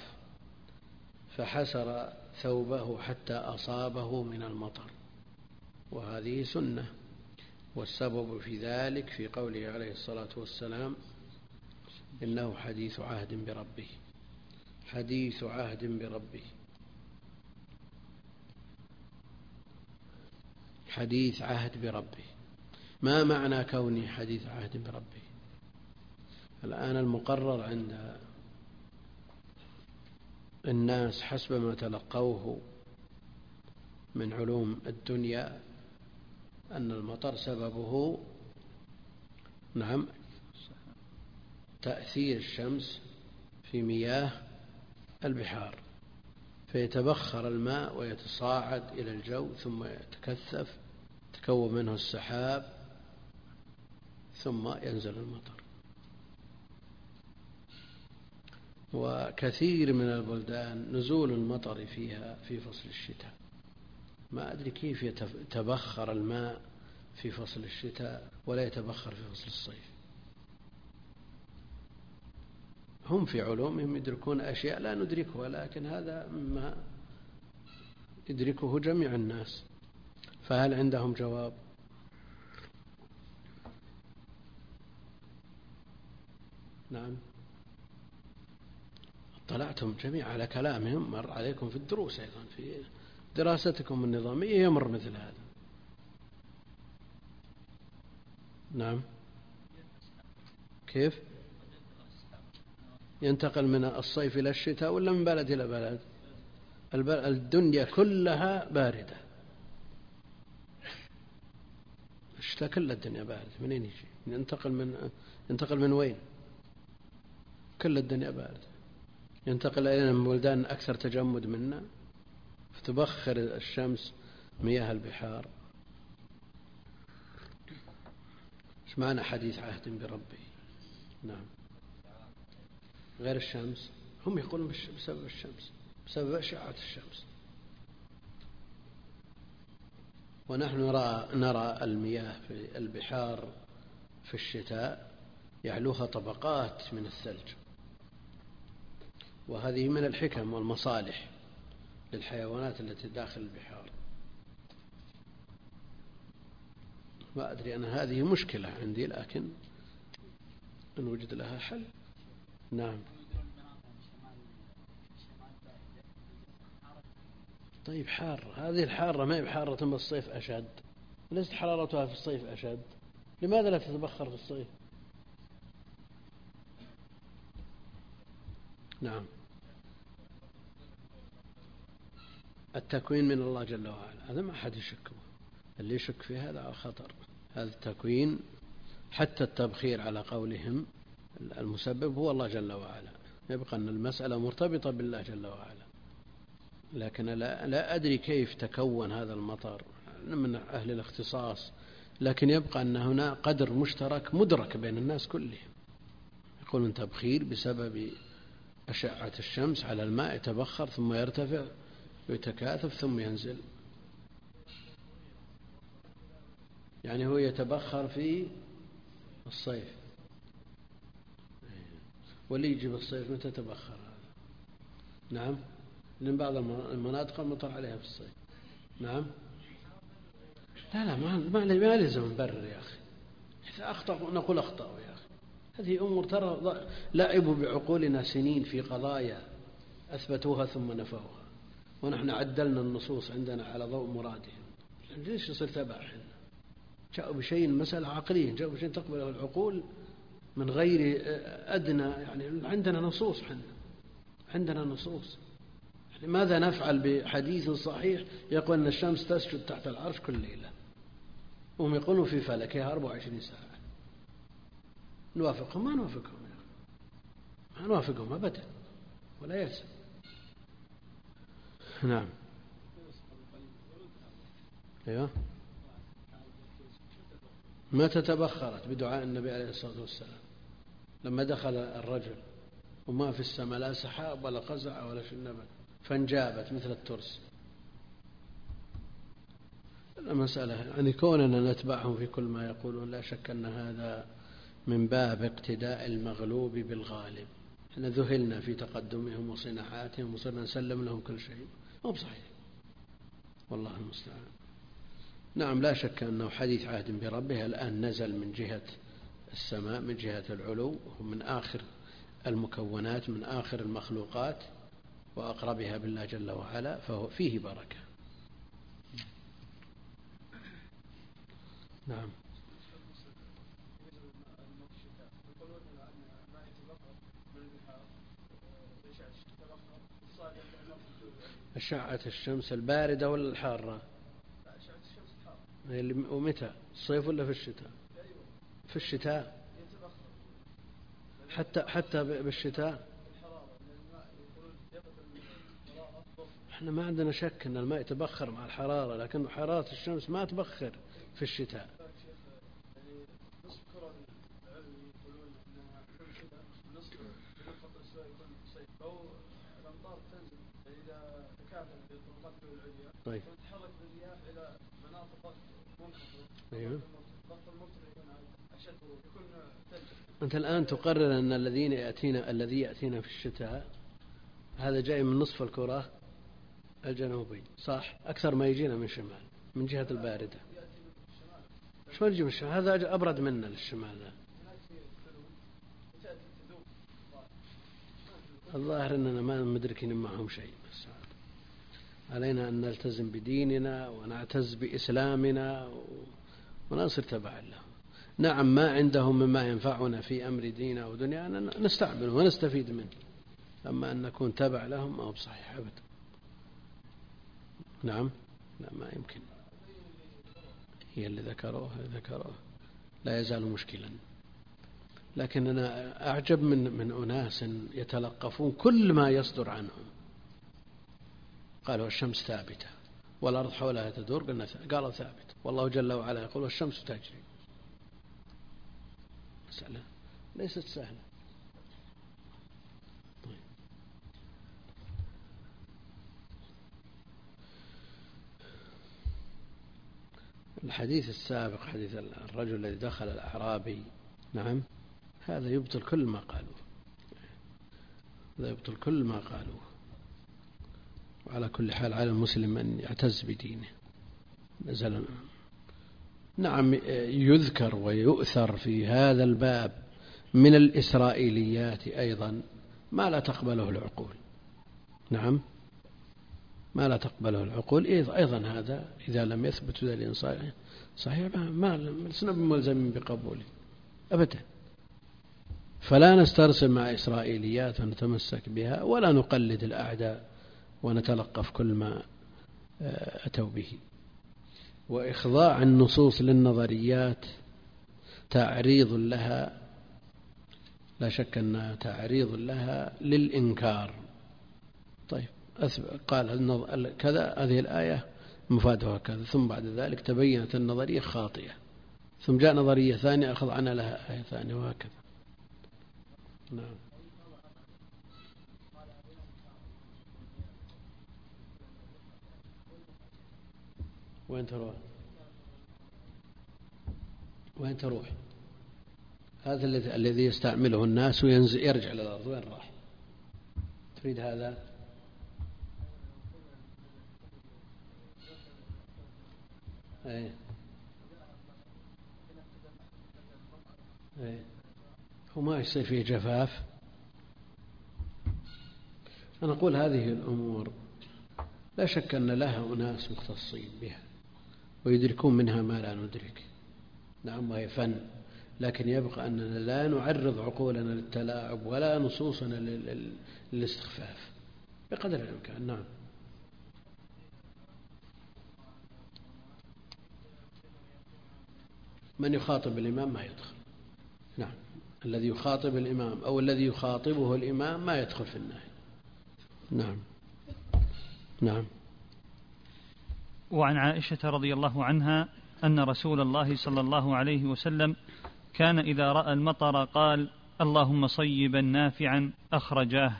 فحسر ثوبه حتى أصابه من المطر، وهذه سنة. والسبب في ذلك في قوله عليه الصلاة والسلام إنه حديث عهد بربه، حديث عهد بربه، حديث عهد بربه. ما معنى كونه حديث عهد بربه؟ الآن المقرر عند الناس حسب ما تلقوه من علوم الدنيا أن المطر سببه نعم تأثير الشمس في مياه البحار، فيتبخر الماء ويتصاعد إلى الجو ثم يتكثف، تكون منه السحاب، ثم ينزل المطر. وكثير من البلدان نزول المطر فيها في فصل الشتاء، ما أدري كيف يتبخر الماء في فصل الشتاء ولا يتبخر في فصل الصيف. هم في علومهم يدركون أشياء لا ندركها، لكن هذا مما يدركه جميع الناس. فهل عندهم جواب؟ نعم. اطلعتم جميعا على كلامهم، مر عليكم في الدروس أيضا في دراستكم النظامية يمر مثل هذا. نعم. كيف ينتقل من الصيف إلى الشتاء ولا من بلد إلى بلد؟ الدنيا كلها باردة، الشتاء كل الدنيا باردة. منين يجي؟ ينتقل من وين؟ كل الدنيا باردة. ينتقل إلى بلدان أكثر تجمد منا، فتبخر الشمس مياه البحار. ايش معنى حديث عهد بربه؟ نعم. غير الشمس، هم يقولون بسبب الشمس، بسبب أشعة الشمس. ونحن نرى المياه في البحار في الشتاء يعلوها طبقات من الثلج، وهذه من الحكم والمصالح للحيوانات التي داخل البحار. ما أدري أنا هذه مشكلة عندي، لكن نوجد لها حل. نعم. طيب حار، هذه الحارة ما هي بحارة بالصيف أشد، ليست حرارتها في الصيف أشد، لماذا لا تتبخر في الصيف؟ نعم. التكوين من الله جل وعلا، هذا ما أحد يشك، اللي يشك في هذا على خطر. هذا التكوين حتى التبخير على قولهم المسبب هو الله جل وعلا، يبقى أن المسألة مرتبطة بالله جل وعلا. لكن لا أدري كيف تكون هذا المطر من أهل الاختصاص، لكن يبقى أن هنا قدر مشترك مدرك بين الناس كلهم. يقول من تبخير بسبب أشعة الشمس على الماء، يتبخر ثم يرتفع ويتكاثف ثم ينزل. يعني هو يتبخر في الصيف، واللي يجي بالصيف متى تبخر هذا؟ نعم. لأن بعض المناطق المطر عليها في الصيف. نعم. لا ما لازم نبرر يا أخي، إذا أخطأ نقول أخطأوا يا أخي. هذه أمور ترى لعبوا بعقولنا سنين في قضايا أثبتوها ثم نفوها، ونحن عدلنا النصوص عندنا على ضوء مرادهم. ليش يصير تبع حنا؟ جاءوا بشيء مسألة عقلية، جاءوا بشيء تقبله العقول من غير أدنى، يعني عندنا نصوص، عندنا نصوص. لماذا نفعل بحديث صحيح يقول أن الشمس تسجد تحت العرش كل ليلة، وهم يقولون في فلكها 24 ساعة؟ نوافقهم؟ ما نوافقهم يا أخي، ما نوافقهم أبدا ولا يلزم. نعم. أيوه. ما تتبخرت بدعاء النبي عليه الصلاة والسلام لما دخل الرجل وما في السماء لا سحاب ولا قزع ولا شيء نبت، فانجابت مثل الترس. المسألة يعني كوننا نتبعهم في كل ما يقولون، لا شك أن هذا من باب اقتداء المغلوب بالغالب. احنا ذهلنا في تقدمهم وصناعاتهم وصرنا نسلم لهم كل شيء، مو بصحيح، والله المستعان. نعم، لا شك أنه حديث عهد بربه الآن نزل من جهة السماء، من جهة العلو، ومن آخر المكونات، من آخر المخلوقات، وأقربها بالله جل وعلا، فهو فيه بركة. نعم. أشعة الشمس الباردة ولا الحارة؟ ومتى؟ الصيف ولا في الشتاء؟ في الشتاء، حتى بالشتاء. احنا ما عندنا شك أن الماء يتبخر مع الحرارة، لكن حرارة الشمس ما تبخر في الشتاء. طيب. أيوه. أنت الآن تقرر أن الذي يأتينا في الشتاء هذا جاي من نصف الكرة الجنوبي، صح؟ أكثر ما يجينا من شمال، من جهة الباردة. شو يجي من الشمال؟ هذا أبرد منا للشمال ذا. الظاهر أننا ما مدركين معهم شيء، بس علينا أن نلتزم بديننا ونعتز بإسلامنا ونصير تبعا لهم. نعم ما عندهم مما ينفعنا في أمر ديننا ودنيانا نستعمله ونستفيد منه، أما أن نكون تبع لهم ما هو بصحيح أبدا. نعم لا ما يمكن، هي اللي ذكروه لا يزال مشكلا. لكن أنا أعجب من أناس يتلقفون كل ما يصدر عنهم. قالوا الشمس ثابتة والأرض حولها تدور، قالوا ثابت، والله جل وعلا يقول والشمس تجري. مسألة ليست سهلة. الحديث السابق حديث الرجل الذي دخل الأعرابي، نعم هذا يبطل كل ما قالوه، هذا يبطل كل ما قالوه. وعلى كل حال على المسلم أن يعتز بدينه. نزل نعم يذكر ويؤثر في هذا الباب من الإسرائيليات أيضا ما لا تقبله العقول. نعم ما لا تقبله العقول أيضا. هذا إذا لم يثبت دليل صحيح ما لسنا بملزمين بقبوله أبدا. فلا نسترسل مع إسرائيليات ونتمسك بها، ولا نقلد الأعداء ونتلقف كل ما أتوا به. وإخضاع النصوص للنظريات تعريض لها، لا شك أنها تعريض لها للإنكار. طيب قال كذا، هذه الآية مفادها كذا، ثم بعد ذلك تبينت النظرية خاطئة، ثم جاء نظرية ثانية أخذ عنها لها آية ثانية، وهكذا. نعم وين تروح؟ هذا الذي يستعمله الناس ويرجع إلى الأرض، وين راح؟ تريد هذا؟ أي هو ما يصير فيه جفاف. أنا أقول هذه الأمور لا شك أن لها أناس مختصين بها ويدركون منها ما لا ندرك. نعم وهي فن، لكن يبقى أننا لا نعرض عقولنا للتلاعب ولا نصوصنا للاستخفاف بقدر الإمكان. نعم من يخاطب الإمام ما يدخل. نعم الذي يخاطب الإمام أو الذي يخاطبه الإمام ما يدخل في النهي. نعم نعم. وعن عائشة رضي الله عنها أن رسول الله صلى الله عليه وسلم كان إذا رأى المطر قال اللهم صيبا نافعا، أخرجاه.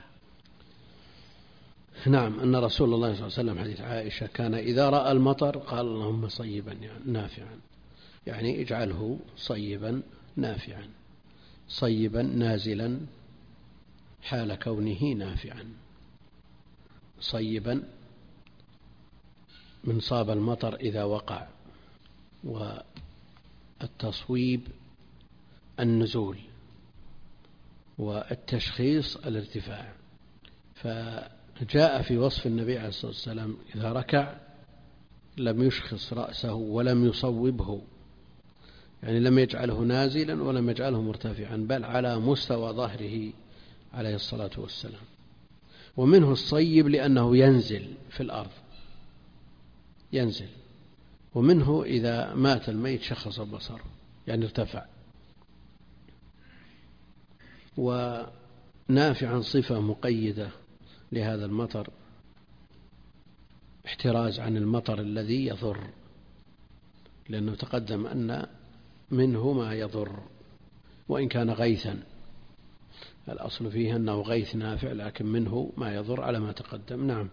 نعم أن رسول الله صلى الله عليه وسلم حديث عائشة كان إذا رأى المطر قال اللهم صيبا نافعا، يعني اجعله صيبا نافعا، صيبا نازلا حال كونه نافعا. صيبا من صاب المطر إذا وقع، والتصويب النزول، والتشخيص الارتفاع. فجاء في وصف النبي عليه الصلاة والسلام إذا ركع لم يشخص رأسه ولم يصوبه، يعني لم يجعله نازلا ولم يجعله مرتفعا، بل على مستوى ظهره عليه الصلاة والسلام. ومنه الصيب لأنه ينزل في الأرض، ينزل. ومنه إذا مات الميت شخص بصره، يعني ارتفع. ونافعا صفة مقيدة لهذا المطر، احتراز عن المطر الذي يضر، لأنه تقدم أن منه ما يضر وإن كان غيثا، الأصل فيه أنه غيث نافع، لكن منه ما يضر على ما تقدم. نعم.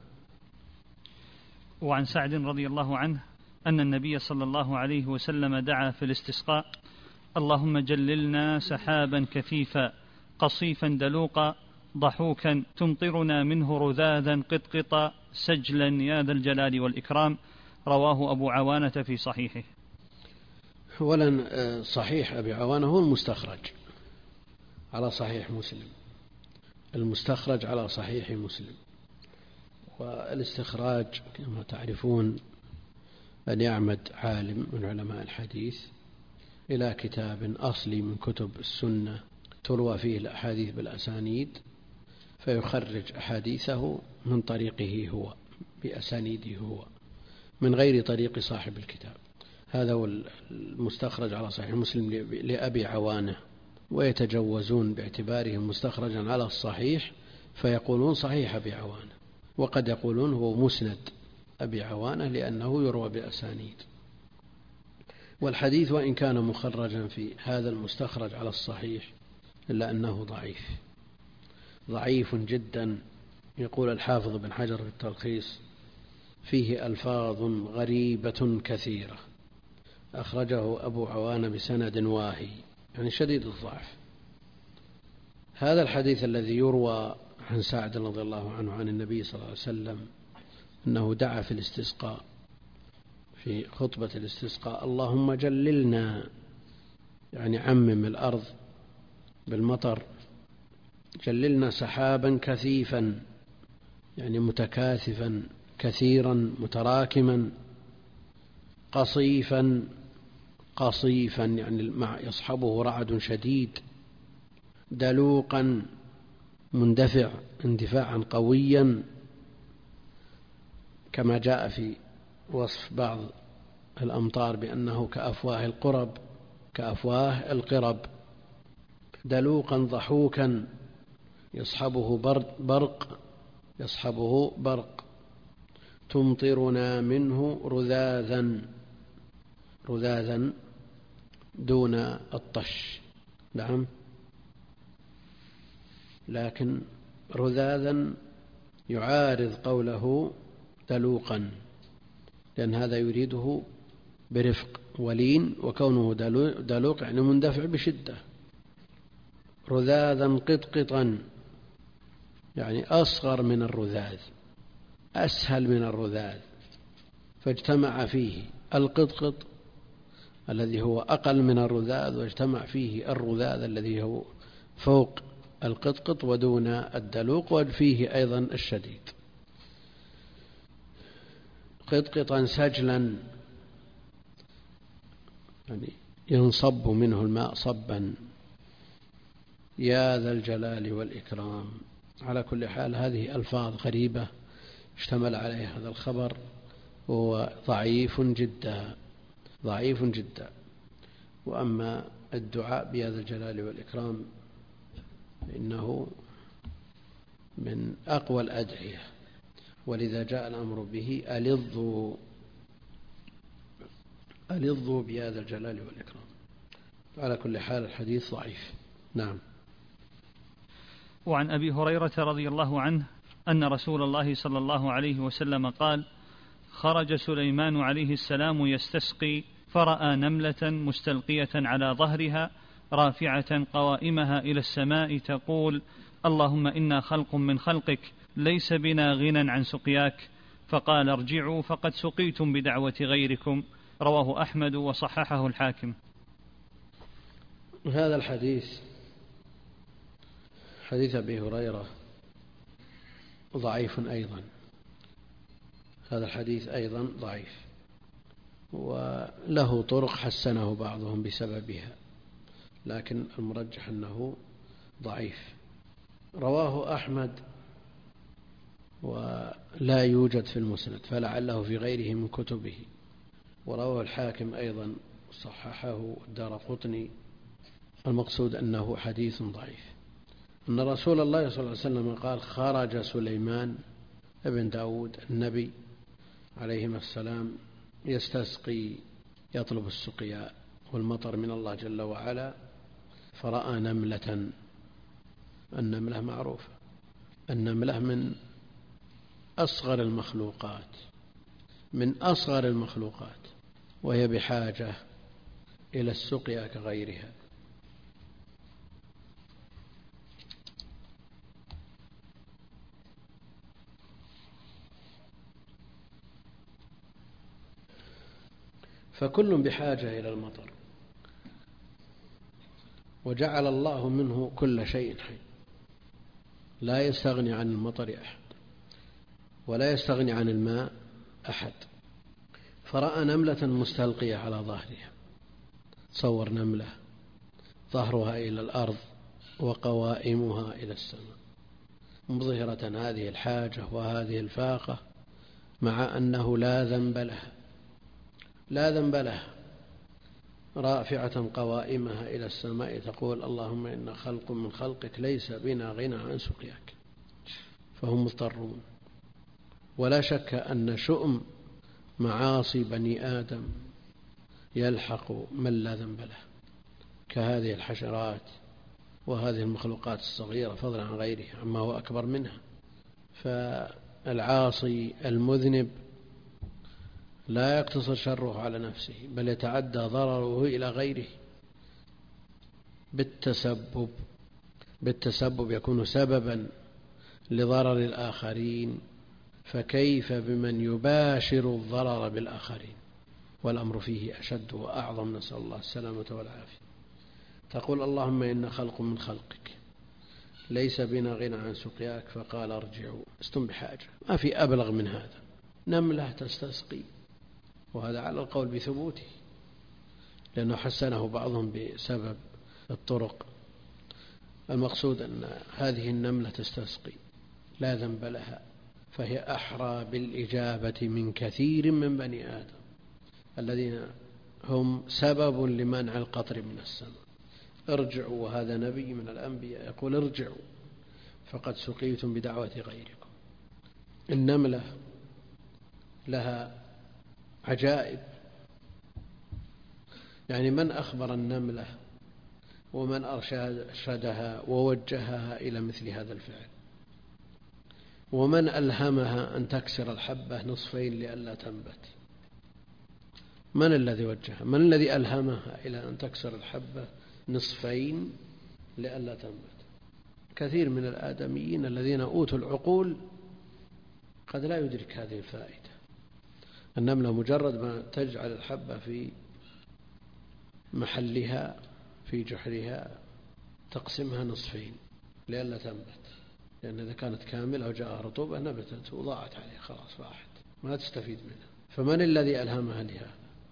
وعن سعد رضي الله عنه أن النبي صلى الله عليه وسلم دعا في الاستسقاء اللهم جللنا سحابا كثيفا قصيفا دلوقا ضحوكا تمطرنا منه رذاذا قطقطا سجلا يا ذا الجلال والإكرام. رواه أبو عوانة في صحيحه. ولن صحيح أبي عوانة هو المستخرج على صحيح مسلم، المستخرج على صحيح مسلم. والاستخراج كما تعرفون أن يعمد عالم من علماء الحديث إلى كتاب أصلي من كتب السنة تروى فيه الأحاديث بالأسانيد، فيخرج أحاديثه من طريقه هو بأسانيده هو من غير طريق صاحب الكتاب. هذا هو المستخرج على صحيح مسلم لأبي عوانة، ويتجوزون باعتباره مستخرجا على الصحيح فيقولون صحيح أبي عوانة، وقد يقولون هو مسند أبي عوانة لأنه يروى بأسانيد. والحديث وإن كان مخرجا في هذا المستخرج على الصحيح إلا أنه ضعيف جدا. يقول الحافظ بن حجر في التلخيص: فيه ألفاظ غريبة كثيرة، أخرجه أبو عوانة بسند واهي، يعني شديد الضعف. هذا الحديث الذي يروى عن سعد رضي الله عنه عن النبي صلى الله عليه وسلم أنه دعا في الاستسقاء في خطبة الاستسقاء: اللهم جللنا، يعني عمم الأرض بالمطر، جللنا سحابا كثيفا، يعني متكاثفا كثيرا متراكما، قصيفا يعني يصحبه رعد شديد، دلوقا مندفع اندفاعا قويا، كما جاء في وصف بعض الأمطار بأنه كأفواه القرب، دلوقا ضحوكا يصحبه برق، تمطرنا منه رذاذا دون الطش. نعم، لكن رذاذا يعارض قوله دلوقا، لأن هذا يريده برفق ولين، وكونه دلوق يعني مندفع بشدة. رذاذا قطقطا يعني أصغر من الرذاذ، أسهل من الرذاذ، فاجتمع فيه القطقط الذي هو أقل من الرذاذ، واجتمع فيه الرذاذ الذي هو فوق القطقط ودون الدلوق، وفيه أيضا الشديد. قطقطا سجلا يعني ينصب منه الماء صبا، يا ذا الجلال والإكرام. على كل حال هذه ألفاظ غريبة اشتمل عليها هذا الخبر، وهو ضعيف جدا. وأما الدعاء بيا ذا الجلال والإكرام فإنه من أقوى الأدعية، ولذا جاء الأمر به: ألظوا بيا ذا الجلال والإكرام. على كل حال الحديث ضعيف. نعم. وعن أبي هريرة رضي الله عنه أن رسول الله صلى الله عليه وسلم قال: خرج سليمان عليه السلام يستسقي، فرأى نملة مستلقية على ظهرها رافعة قوائمها إلى السماء تقول: اللهم إنا خلق من خلقك، ليس بنا غنى عن سقياك. فقال: ارجعوا فقد سقيتم بدعوة غيركم. رواه أحمد وصححه الحاكم. هذا الحديث حديث أبي هريرة ضعيف أيضا. هذا الحديث أيضا ضعيف، وله طرق حسنه بعضهم بسببها، لكن المرجح أنه ضعيف. رواه أحمد ولا يوجد في المسند، فلعله في غيره من كتبه. ورواه الحاكم أيضا صححه الدارقطني. المقصود أنه حديث ضعيف. أن رسول الله صلى الله عليه وسلم قال: خرج سليمان ابن داود النبي عليهما السلام يستسقي، يطلب السقياء والمطر من الله جل وعلا، فرأى نملة. النملة معروفة، النملة من أصغر المخلوقات، وهي بحاجة إلى السقيا كغيرها. فكل بحاجة إلى المطر، وجعل الله منه كل شيء حي. لا يستغني عن المطر أحد ولا يستغني عن الماء أحد. فرأى نملة مستلقية على ظهرها. تصور نملة ظهرها إلى الأرض وقوائمها إلى السماء، مظهرة هذه الحاجة وهذه الفاقة، مع أنه لا ذنب لها، رافعة قوائمها إلى السماء تقول اللهم إن خلق من خلقك ليس بنا غنى عن سقياك. فهم مضطرون. ولا شك أن شؤم معاصي بني آدم يلحق من لا ذنب له، كهذه الحشرات وهذه المخلوقات الصغيرة، فضلا عن غيرها عما هو أكبر منها. فالعاصي المذنب لا يقتصر شره على نفسه، بل يتعدى ضرره إلى غيره بالتسبب يكون سببا لضرر الآخرين، فكيف بمن يباشر الضرر بالآخرين؟ والأمر فيه أشد وأعظم، نسأل الله السلامة والعافية. تقول اللهم إن خلق من خلقك ليس بنا غنى عن سقياك، فقال ارجعوا، لستم بحاجة. ما في أبلغ من هذا. نملة تستسقي، وهذا على القول بثبوته، لأنه حسنه بعضهم بسبب الطرق. المقصود أن هذه النملة تستسقي لا ذنب لها، فهي أحرى بالإجابة من كثير من بني آدم الذين هم سبب لمنع القطر من السماء. ارجعوا، وهذا نبي من الأنبياء يقول ارجعوا فقد سقيتم بدعوة غيركم. النملة لها عجائب، يعني من أخبر النملة ومن أرشدها ووجهها إلى مثل هذا الفعل، ومن ألهمها أن تكسر الحبة نصفين لئلا تنبت؟ من الذي وجهها؟ من الذي ألهمها إلى أن تكسر الحبة نصفين لئلا تنبت؟ كثير من الآدميين الذين أوتوا العقول قد لا يدرك هذه الفائدة. النملة مجرد ما تجعل الحبة في محلها في جحرها تقسمها نصفين لئلا تنبت، لأن إذا كانت كاملة وجاءها رطوبة نبتت وضاعت عليها، خلاص راحت، ما تستفيد منها. فمن الذي ألهمها لهذا؟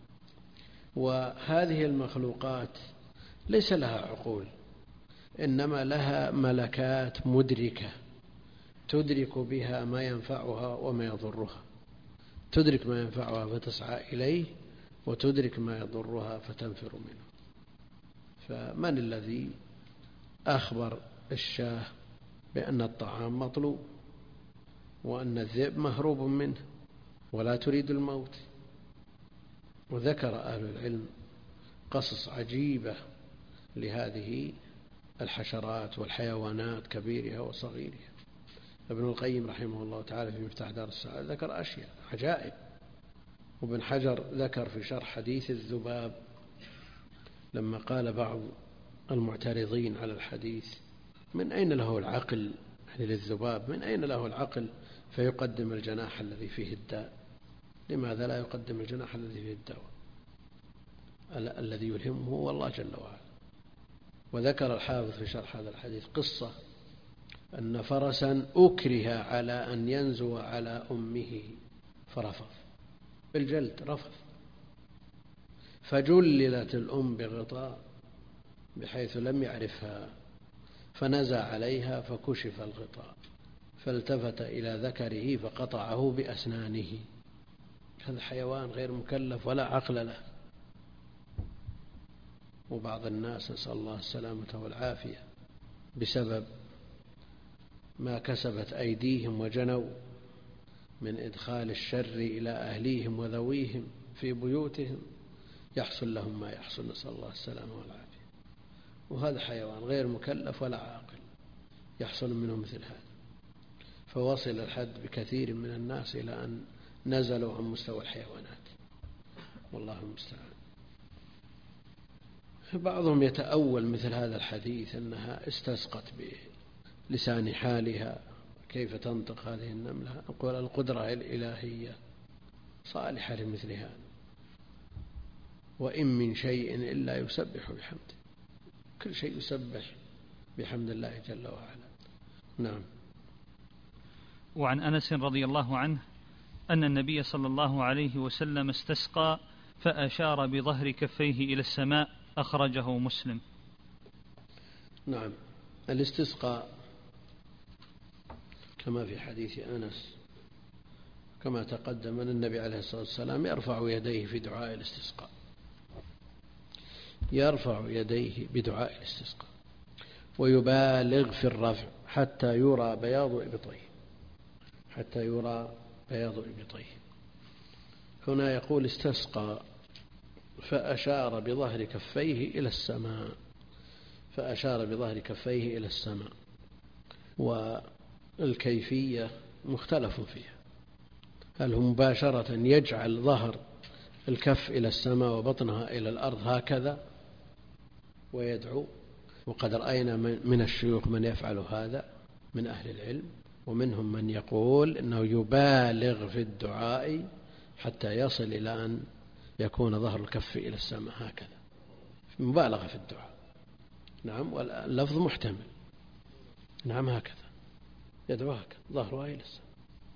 وهذه المخلوقات ليس لها عقول، إنما لها ملكات مدركة تدرك بها ما ينفعها وما يضرها. تدرك ما ينفعها فتسعى إليه، وتدرك ما يضرها فتنفر منه. فمن الذي أخبر الشاه بأن الطعام مطلوب وأن الذئب مهروب منه ولا تريد الموت؟ وذكر أهل العلم قصص عجيبة لهذه الحشرات والحيوانات كبيرها وصغيرها. ابن القيم رحمه الله تعالى في مفتاح دار السعادة ذكر أشياء عجائب، وابن حجر ذكر في شرح حديث الذباب لما قال بعض المعترضين على الحديث من أين له العقل، يعني للذباب من أين له العقل فيقدم الجناح الذي فيه الداء؟ لماذا لا يقدم الجناح الذي فيه الدواء؟ الذي يلهمه هو الله جل وعلا. وذكر الحافظ في شرح هذا الحديث قصة أن فرسا أكره على أن ينزو على أمه فرفض بالجلد، رفض، فجللت الأم بغطاء بحيث لم يعرفها، فنزى عليها فكشف الغطاء، فالتفت إلى ذكره فقطعه بأسنانه. هذا حيوان غير مكلف ولا عقل له. وبعض الناس نسأل الله السلامة والعافية بسبب ما كسبت أيديهم وجنوا من إدخال الشر إلى أهليهم وذويهم في بيوتهم يحصل لهم ما يحصل، نسأل الله السلامة والعافية. وهذا حيوان غير مكلف ولا عاقل يحصل منه مثل هذا. فوصل الحد بكثير من الناس إلى أن نزلوا عن مستوى الحيوانات، والله المستعان. بعضهم يتأول مثل هذا الحديث أنها استسقت بلسان حالها. كيف تنطق هذه النملة؟ نقول القدرة الإلهية صالحة لمثل هذا. وإن من شيء إلا يسبح بحمده، كل شيء يسبح بحمد الله جل وعلا. نعم. وعن أنس رضي الله عنه أن النبي صلى الله عليه وسلم استسقى فأشار بظهر كفيه إلى السماء، أخرجه مسلم. نعم، الاستسقاء كما في حديث أنس كما تقدم أن النبي عليه الصلاة والسلام يرفع يديه في دعاء الاستسقاء، يرفع يديه بدعاء الاستسقاء ويبالغ في الرفع حتى يرى بياض إبطيه، حتى يرى بياض إبطيه. هنا يقول استسقى فأشار بظهر كفيه إلى السماء، فأشار بظهر كفيه إلى السماء. والكيفية مختلف فيها، هل هو مباشرة يجعل ظهر الكف إلى السماء وبطنها إلى الأرض هكذا ويدعو؟ وقد رأينا من الشيوخ من يفعل هذا من أهل العلم، ومنهم من يقول إنه يبالغ في الدعاء حتى يصل إلى أن يكون ظهر الكف إلى السماء هكذا، مبالغة في الدعاء. نعم، واللفظ محتمل. نعم، هكذا يدعو هكذا ظهرها إلى السماء،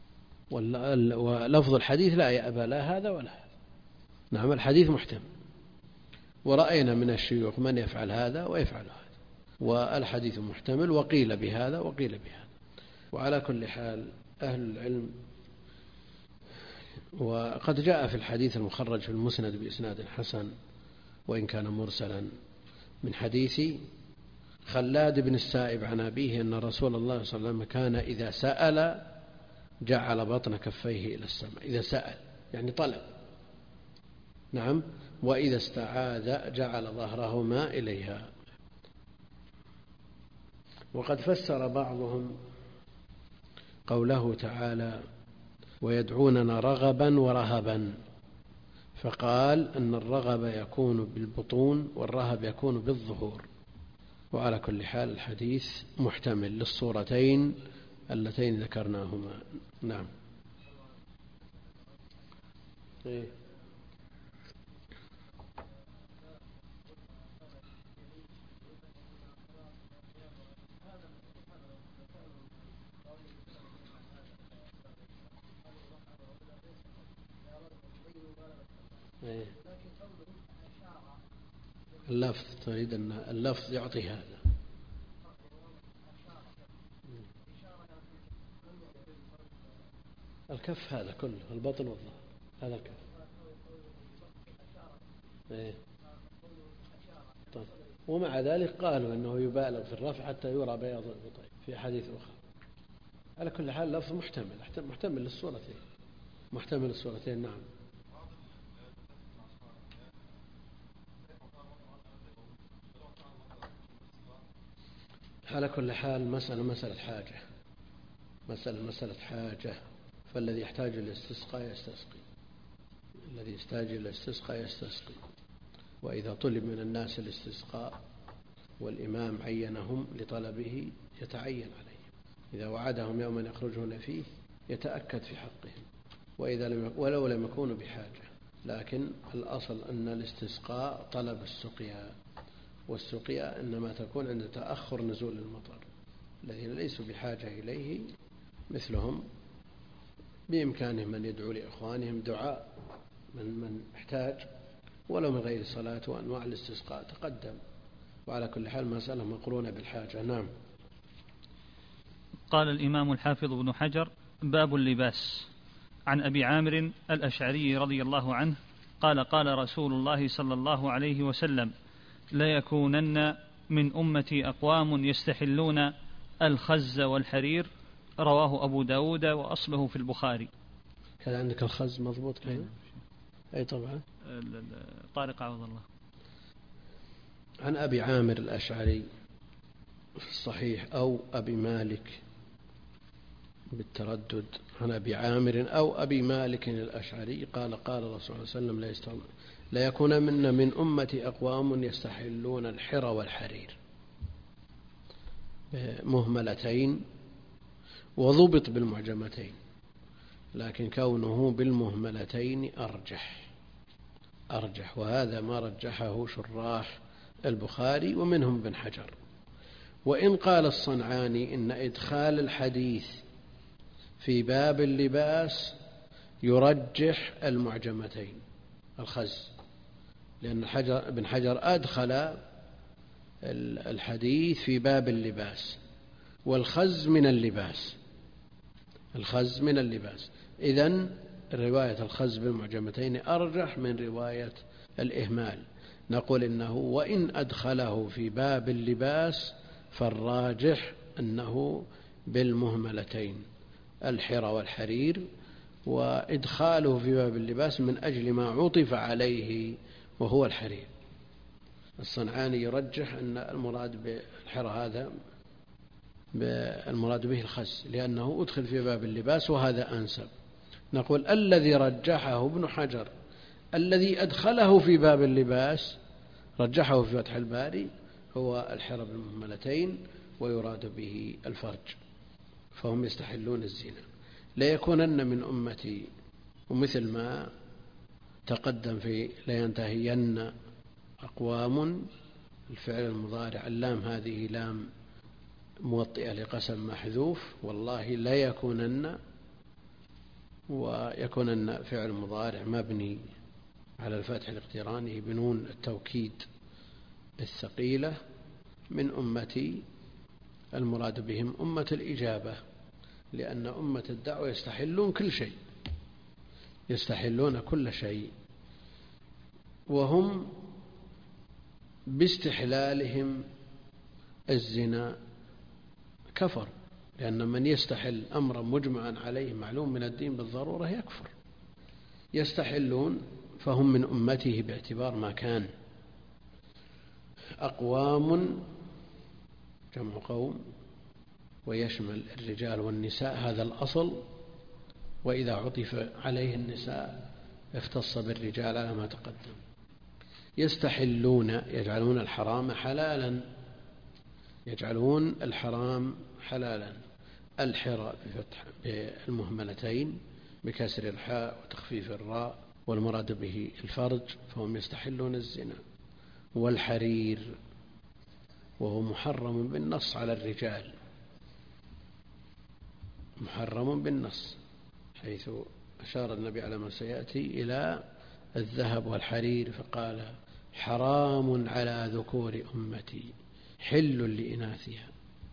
ولفظ الحديث لا يأبى لا هذا ولا هذا. نعم، الحديث محتمل، ورأينا من الشيوخ من يفعل هذا ويفعل هذا، والحديث محتمل، وقيل بهذا وقيل بهذا. وعلى كل حال أهل العلم، وقد جاء في الحديث المخرج في المسند بإسناد حسن وإن كان مرسلا من حديث خلاد بن السائب عن أبيه أن رسول الله صلى الله عليه وسلم كان إذا سأل جعل بطن كفيه إلى السماء، إذا سأل يعني طلب. نعم، وإذا استعاذ جعل ظهرهما إليها. وقد فسر بعضهم قوله تعالى ويدعوننا رغبا ورهبا، فقال أن الرغب يكون بالبطون والرهب يكون بالظهور. وعلى كل حال الحديث محتمل للصورتين اللتين ذكرناهما. نعم. اللفظ تريد أن اللفظ يعطي هذا. الكف هذا كله، البطن والظهر، هذا الكف. طيب. ومع ذلك قالوا أنه يبالغ في الرفع حتى يرى بياض البطين في حديث أخرى. على كل حال لفظ محتمل للصورتين، محتمل للصورتين. نعم. على كل حال مسألة حاجة، مسألة حاجة، فالذي يحتاج إلى الاستسقاء يستسقي، الذي يحتاج إلى الاستسقاء يستسقي. وإذا طلب من الناس الاستسقاء والإمام عينهم لطلبه يتعين عليهم، إذا وعدهم يوما يخرجون فيه يتأكد في حقهم، ولو لم يكونوا بحاجة. لكن الأصل أن الاستسقاء طلب السقيا، والسقيا إنما تكون عند تأخر نزول المطر. الذين ليسوا بحاجة إليه مثلهم بإمكانهم أن يدعوا لإخوانهم دعاء من احتاج ولو من غير صلاة، وأنواع الاستسقاء تقدم. وعلى كل حال مسألة مقرونة بالحاجة. نعم. قال الإمام الحافظ ابن حجر: باب اللباس. عن أبي عامر الأشعري رضي الله عنه قال: قال رسول الله صلى الله عليه وسلم: ليكونن من أمتي أقوام يستحلون الخز والحرير. رواه أبو داود وأصله في البخاري. كان عندك الخز مضبوط كذا؟ أي طبعا. طارق عوض الله. عن أبي عامر الأشعري في الصحيح أو أبي مالك بالتردد، عن أبي عامر أو أبي مالك الأشعري قال: قال الرسول صلى الله عليه وسلم: لا يكون من أمتي أقوام يستحلون الحر والحرير، مهملتين، وضبط بالمعجمتين، لكن كونه بالمهملتين أرجح، وهذا ما رجحه شراح البخاري ومنهم ابن حجر. وإن قال الصنعاني إن إدخال الحديث في باب اللباس يرجح المعجمتين الخز، لأن ابن حجر أدخل الحديث في باب اللباس، والخز من اللباس، الخز من اللباس. إذن رواية الخز بالمعجمتين أرجح من رواية الإهمال. نقول إنه وإن أدخله في باب اللباس فالراجح أنه بالمهملتين الحرى والحرير، وإدخاله في باب اللباس من أجل ما عطف عليه وهو الحرير. الصنعاني يرجح أن المراد بالحرى هذا المراد به الخز، لأنه أدخل في باب اللباس وهذا أنسب. نقول الذي رجحه ابن حجر الذي أدخله في باب اللباس رجحه في فتح الباري هو الحرى بالمهملتين، ويراد به الفرج، فهم يستحلون الزنا. ليكونن من أمتي، ومثل ما تقدم في لينتهين أقوام، الفعل المضارع اللام هذه لام موطئة لقسم محذوف، والله لا يكونن، ويكونن فعل مضارع مبني على الفتح الاقتراني بنون التوكيد الثقيلة. من أمتي المراد بهم أمة الإجابة، لأن أمة الدعوة يستحلون كل شيء، يستحلون كل شيء، وهم باستحلالهم الزنا كفر، لأن من يستحل أمرا مجمعا عليه معلوم من الدين بالضرورة يكفر. يستحلون فهم من أمته باعتبار ما كان. أقوام جمع قوم، ويشمل الرجال والنساء، هذا الأصل، وإذا عطف عليه النساء اختص بالرجال على ما تقدم. يستحلون يجعلون الحرام حلالا، يجعلون الحرام حلالا. الحرى بفتح بالمهملتين بكسر الحاء وتخفيف الراء، والمراد به الفرج، فهم يستحلون الزنا. والحرير وهو محرم بالنص على الرجال، محرم بالنص، حيث أشار النبي على ما سيأتي إلى الذهب والحرير فقال حرام على ذكور أمتي حل لإناثها.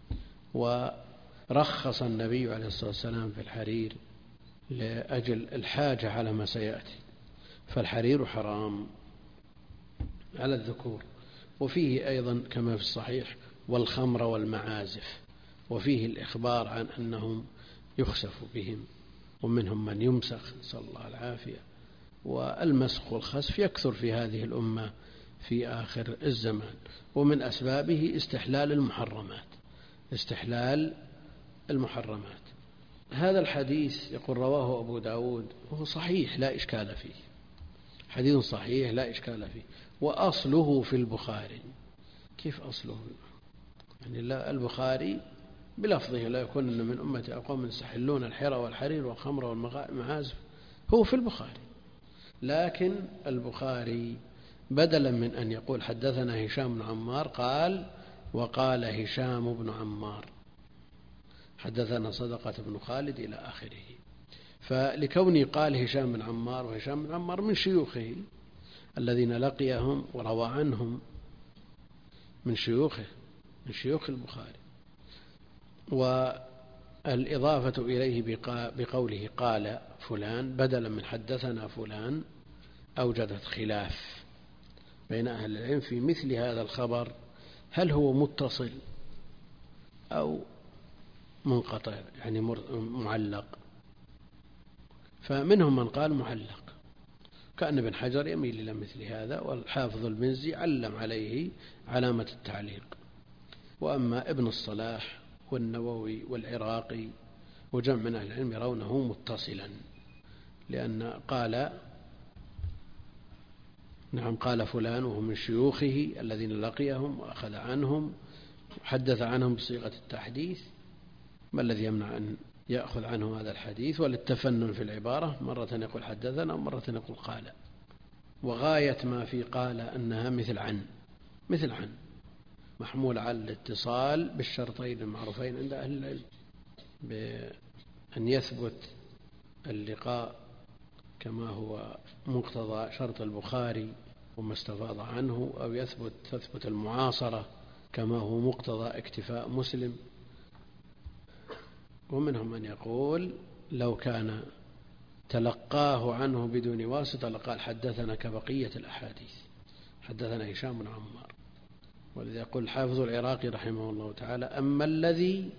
ورخص النبي عليه الصلاة والسلام في الحرير لأجل الحاجة على ما سيأتي، فالحرير حرام على الذكور. وفيه أيضا كما في الصحيح والخمر والمعازف، وفيه الإخبار عن أنهم يخسف بهم، ومنهم من يمسخ، نسأل الله العافية. والمسخ والخسف يكثر في هذه الأمة في آخر الزمان، ومن أسبابه استحلال المحرمات، استحلال المحرمات. هذا الحديث يقول رواه أبو داود، وهو صحيح لا إشكال فيه، حديث صحيح لا إشكال فيه، وأصله في البخاري. كيف أصله؟ يعني لا، البخاري بلفظه لا يكون إن من أمة أقوام يستحلون الحرى والحرير والخمر والمعازف، هو في البخاري. لكن البخاري بدلا من أن يقول حدثنا هشام بن عمار قال وقال هشام بن عمار حدثنا صدقة بن خالد إلى آخره. فلكوني قال هشام بن عمار، وهشام بن عمار من شيوخه الذين لقيهم وروى عنهم، من شيوخه، من شيوخ البخاري. والإضافة إليه بقوله قال فلان بدلا من حدثنا فلان أوجدت خلاف بين أهل العلم في مثل هذا الخبر، هل هو متصل أو منقطع، يعني معلق. فمنهم من قال معلق، كأن ابن حجر يميل إلى مثل هذا، والحافظ المنزي علم عليه علامة التعليق. وأما ابن الصلاح والنووي والعراقي وجمع من أهل العلم يرونه متصلا، لأن قال فلان وهو من شيوخه الذين لقيهم وأخذ عنهم وحدث عنهم بصيغة التحديث. ما الذي يمنع أن يأخذ عنه هذا الحديث؟ وللتفنن في العبارة مرة يقول حدثنا ومرة يقول قال، وغاية ما في قال أنها مثل عن محمول على الاتصال بالشرطين المعروفين عند أهل العلم أن يثبت اللقاء كما هو مقتضى شرط البخاري وما استفاض عنه، أو تثبت المعاصرة كما هو مقتضى اكتفاء مسلم. ومنهم من يقول لو كان تلقاه عنه بدون واسطة لقال حدثنا كبقية الأحاديث، حدثنا هشام بن عمار. ولذا يقول الحافظ العراقي رحمه الله تعالى: أما الذي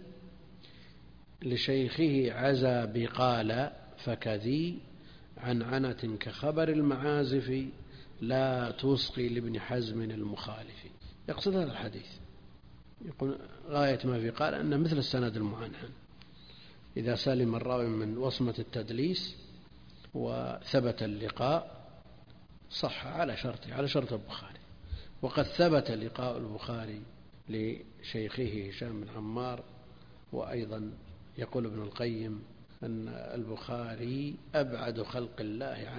لشيخه عزى بقال فكذي عنعنة كخبر المعازف لا تسقي لابن حزم المخالف. يقصد هذا الحديث، يقول غاية ما في قال أن مثل السند المعنعن إذا سلم الراوي من وصمة التدليس وثبت اللقاء صح على شرط البخاري. وقد ثبت لقاء البخاري لشيخه هشام بن عمار. وأيضا يقول ابن القيم أن البخاري أبعد خلق الله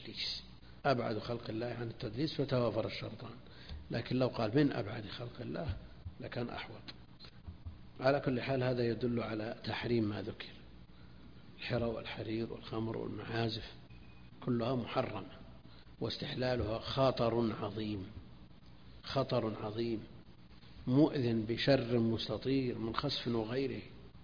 عن التدليس، فتوافر الشرطان. لكن لو قال من أبعد خلق الله لكان أحوط. على كل حال هذا يدل على تحريم ما ذكر، الحرى والحرير والخمر والمعازف كلها محرمة، واستحلالها خطر عظيم مؤذن بشر مستطير من خسف وغيره.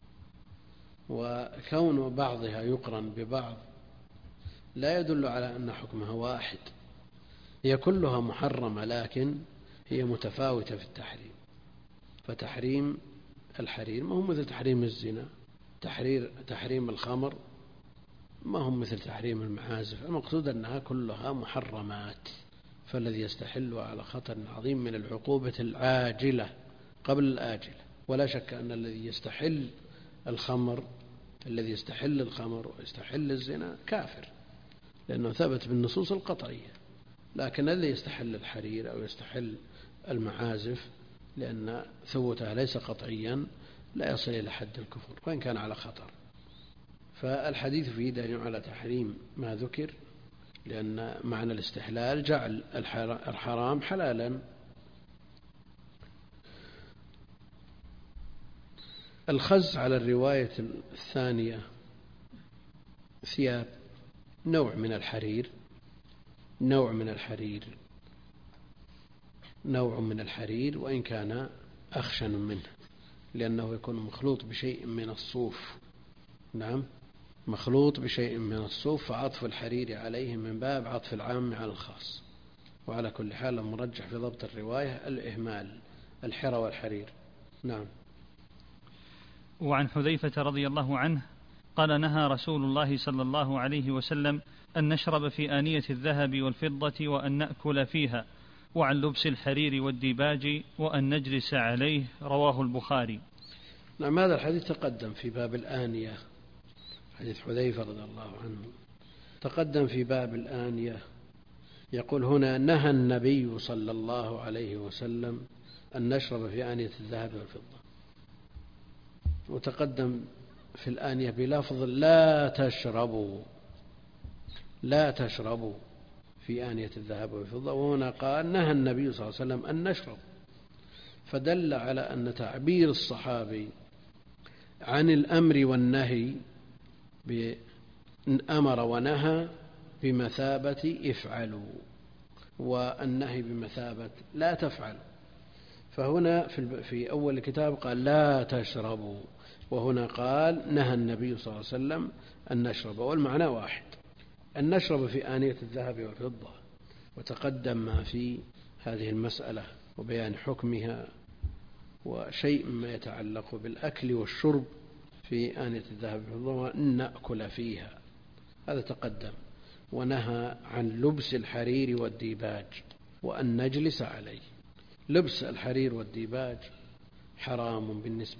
وكون بعضها يقرن ببعض لا يدل على أن حكمها واحد، هي كلها محرمة لكن هي متفاوتة في التحريم. فتحريم الحرير ما هو مثل تحريم الزنا، تحريم الخمر ما هو مثل تحريم المعازف. المقصود أنها كلها محرمات، فالذي يستحلها على خطر عظيم من العقوبة العاجلة قبل الآجلة. ولا شك أن الذي يستحل الخمر ويستحل الزنا كافر، لأنه ثبت بالنصوص القطعية. لكن الذي يستحل الحرير أو يستحل المعازف لأن ثبوتها ليس قطعيا لا يصل إلى حد الكفر وإن كان على خطر. فالحديث فيه دليل على تحريم ما ذكر، لأن معنى الاستحلال جعل الحرام حلالا. الخز على الرواية الثانية ثياب نوع من الحرير وإن كان أخشن منه، لأنه يكون مخلوط بشيء من الصوف. نعم، مخلوط بشيء من الصوف، فعطف الحرير عليه من باب عطف العام على الخاص. وعلى كل حال المرجح في ضبط الرواية الإهمال، الحرى والحرير. نعم. وعن حذيفة رضي الله عنه قال: نهى رسول الله صلى الله عليه وسلم أن نشرب في آنية الذهب والفضة وأن نأكل فيها، وعن لبس الحرير والديباج وأن نجلس عليه. رواه البخاري. نعم، هذا الحديث تقدم في باب الآنية، حديث حذيفة رضي الله عنه تقدم في باب الآنية. يقول هنا: نهى النبي صلى الله عليه وسلم أن نشرب في آنية الذهب والفضة. وتقدم في الآنية بلفظ لا تشربوا في آنية الذهب والفضة، وهنا قال نهى النبي صلى الله عليه وسلم أن نشرب، فدل على أن تعبير الصحابي عن الأمر والنهي بأمر ونهى بمثابة افعلوا، والنهي بمثابة لا تفعلوا. فهنا في أول الكتاب قال لا تشربوا، وهنا قال نهى النبي صلى الله عليه وسلم أن نشرب، والمعنى واحد، أن نشرب في آنية الذهب والفضة. وتقدم ما في هذه المسألة وبيان حكمها وشيء ما يتعلق بالأكل والشرب في آنية الذهب والفضة وأن نأكل فيها، هذا تقدم. ونهى عن لبس الحرير والديباج وأن نجلس عليه. لبس الحرير والديباج حرام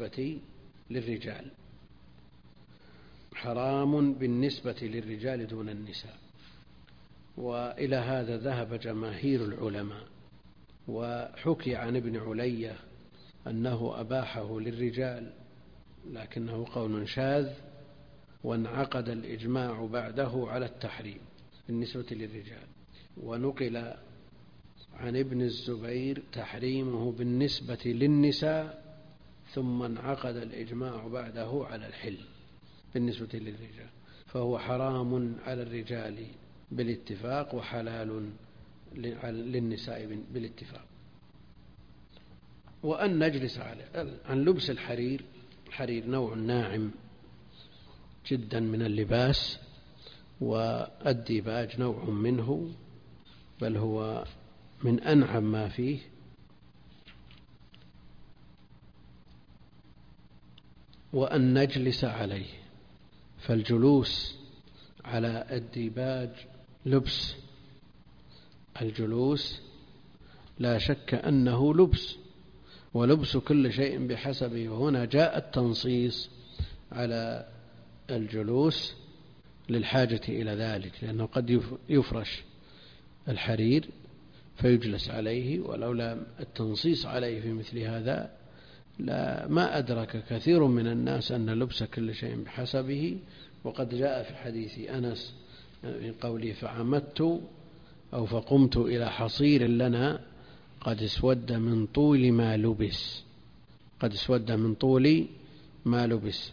بالنسبة للرجال دون النساء، وإلى هذا ذهب جماهير العلماء. وحكي عن ابن علية أنه أباحه للرجال لكنه قول شاذ، وانعقد الإجماع بعده على التحريم بالنسبة للرجال. ونقل عن ابن الزبير تحريمه بالنسبة للنساء، ثم انعقد الإجماع بعده على الحل. بالنسبة للرجال، فهو حرام على الرجال بالاتفاق وحلال للنساء بالاتفاق. وأن نجلس عليه. عن لبس الحرير، الحرير نوع ناعم جدا من اللباس، والديباج نوع منه، بل هو من أنعم ما فيه. وأن نجلس عليه، فالجلوس على الديباج لبس، الجلوس لا شك أنه لبس، ولبس كل شيء بحسبه. وهنا جاء التنصيص على الجلوس للحاجة إلى ذلك، لأنه قد يفرش الحرير فيجلس عليه، ولولا التنصيص عليه في مثل هذا ما أدرك كثير من الناس أن لبس كل شيء بحسبه. وقد جاء في حديث أنس في قوله فعمدت أو فقمت إلى حصير لنا قد اسود من طول ما لبس، قد اسود من طول ما لبس.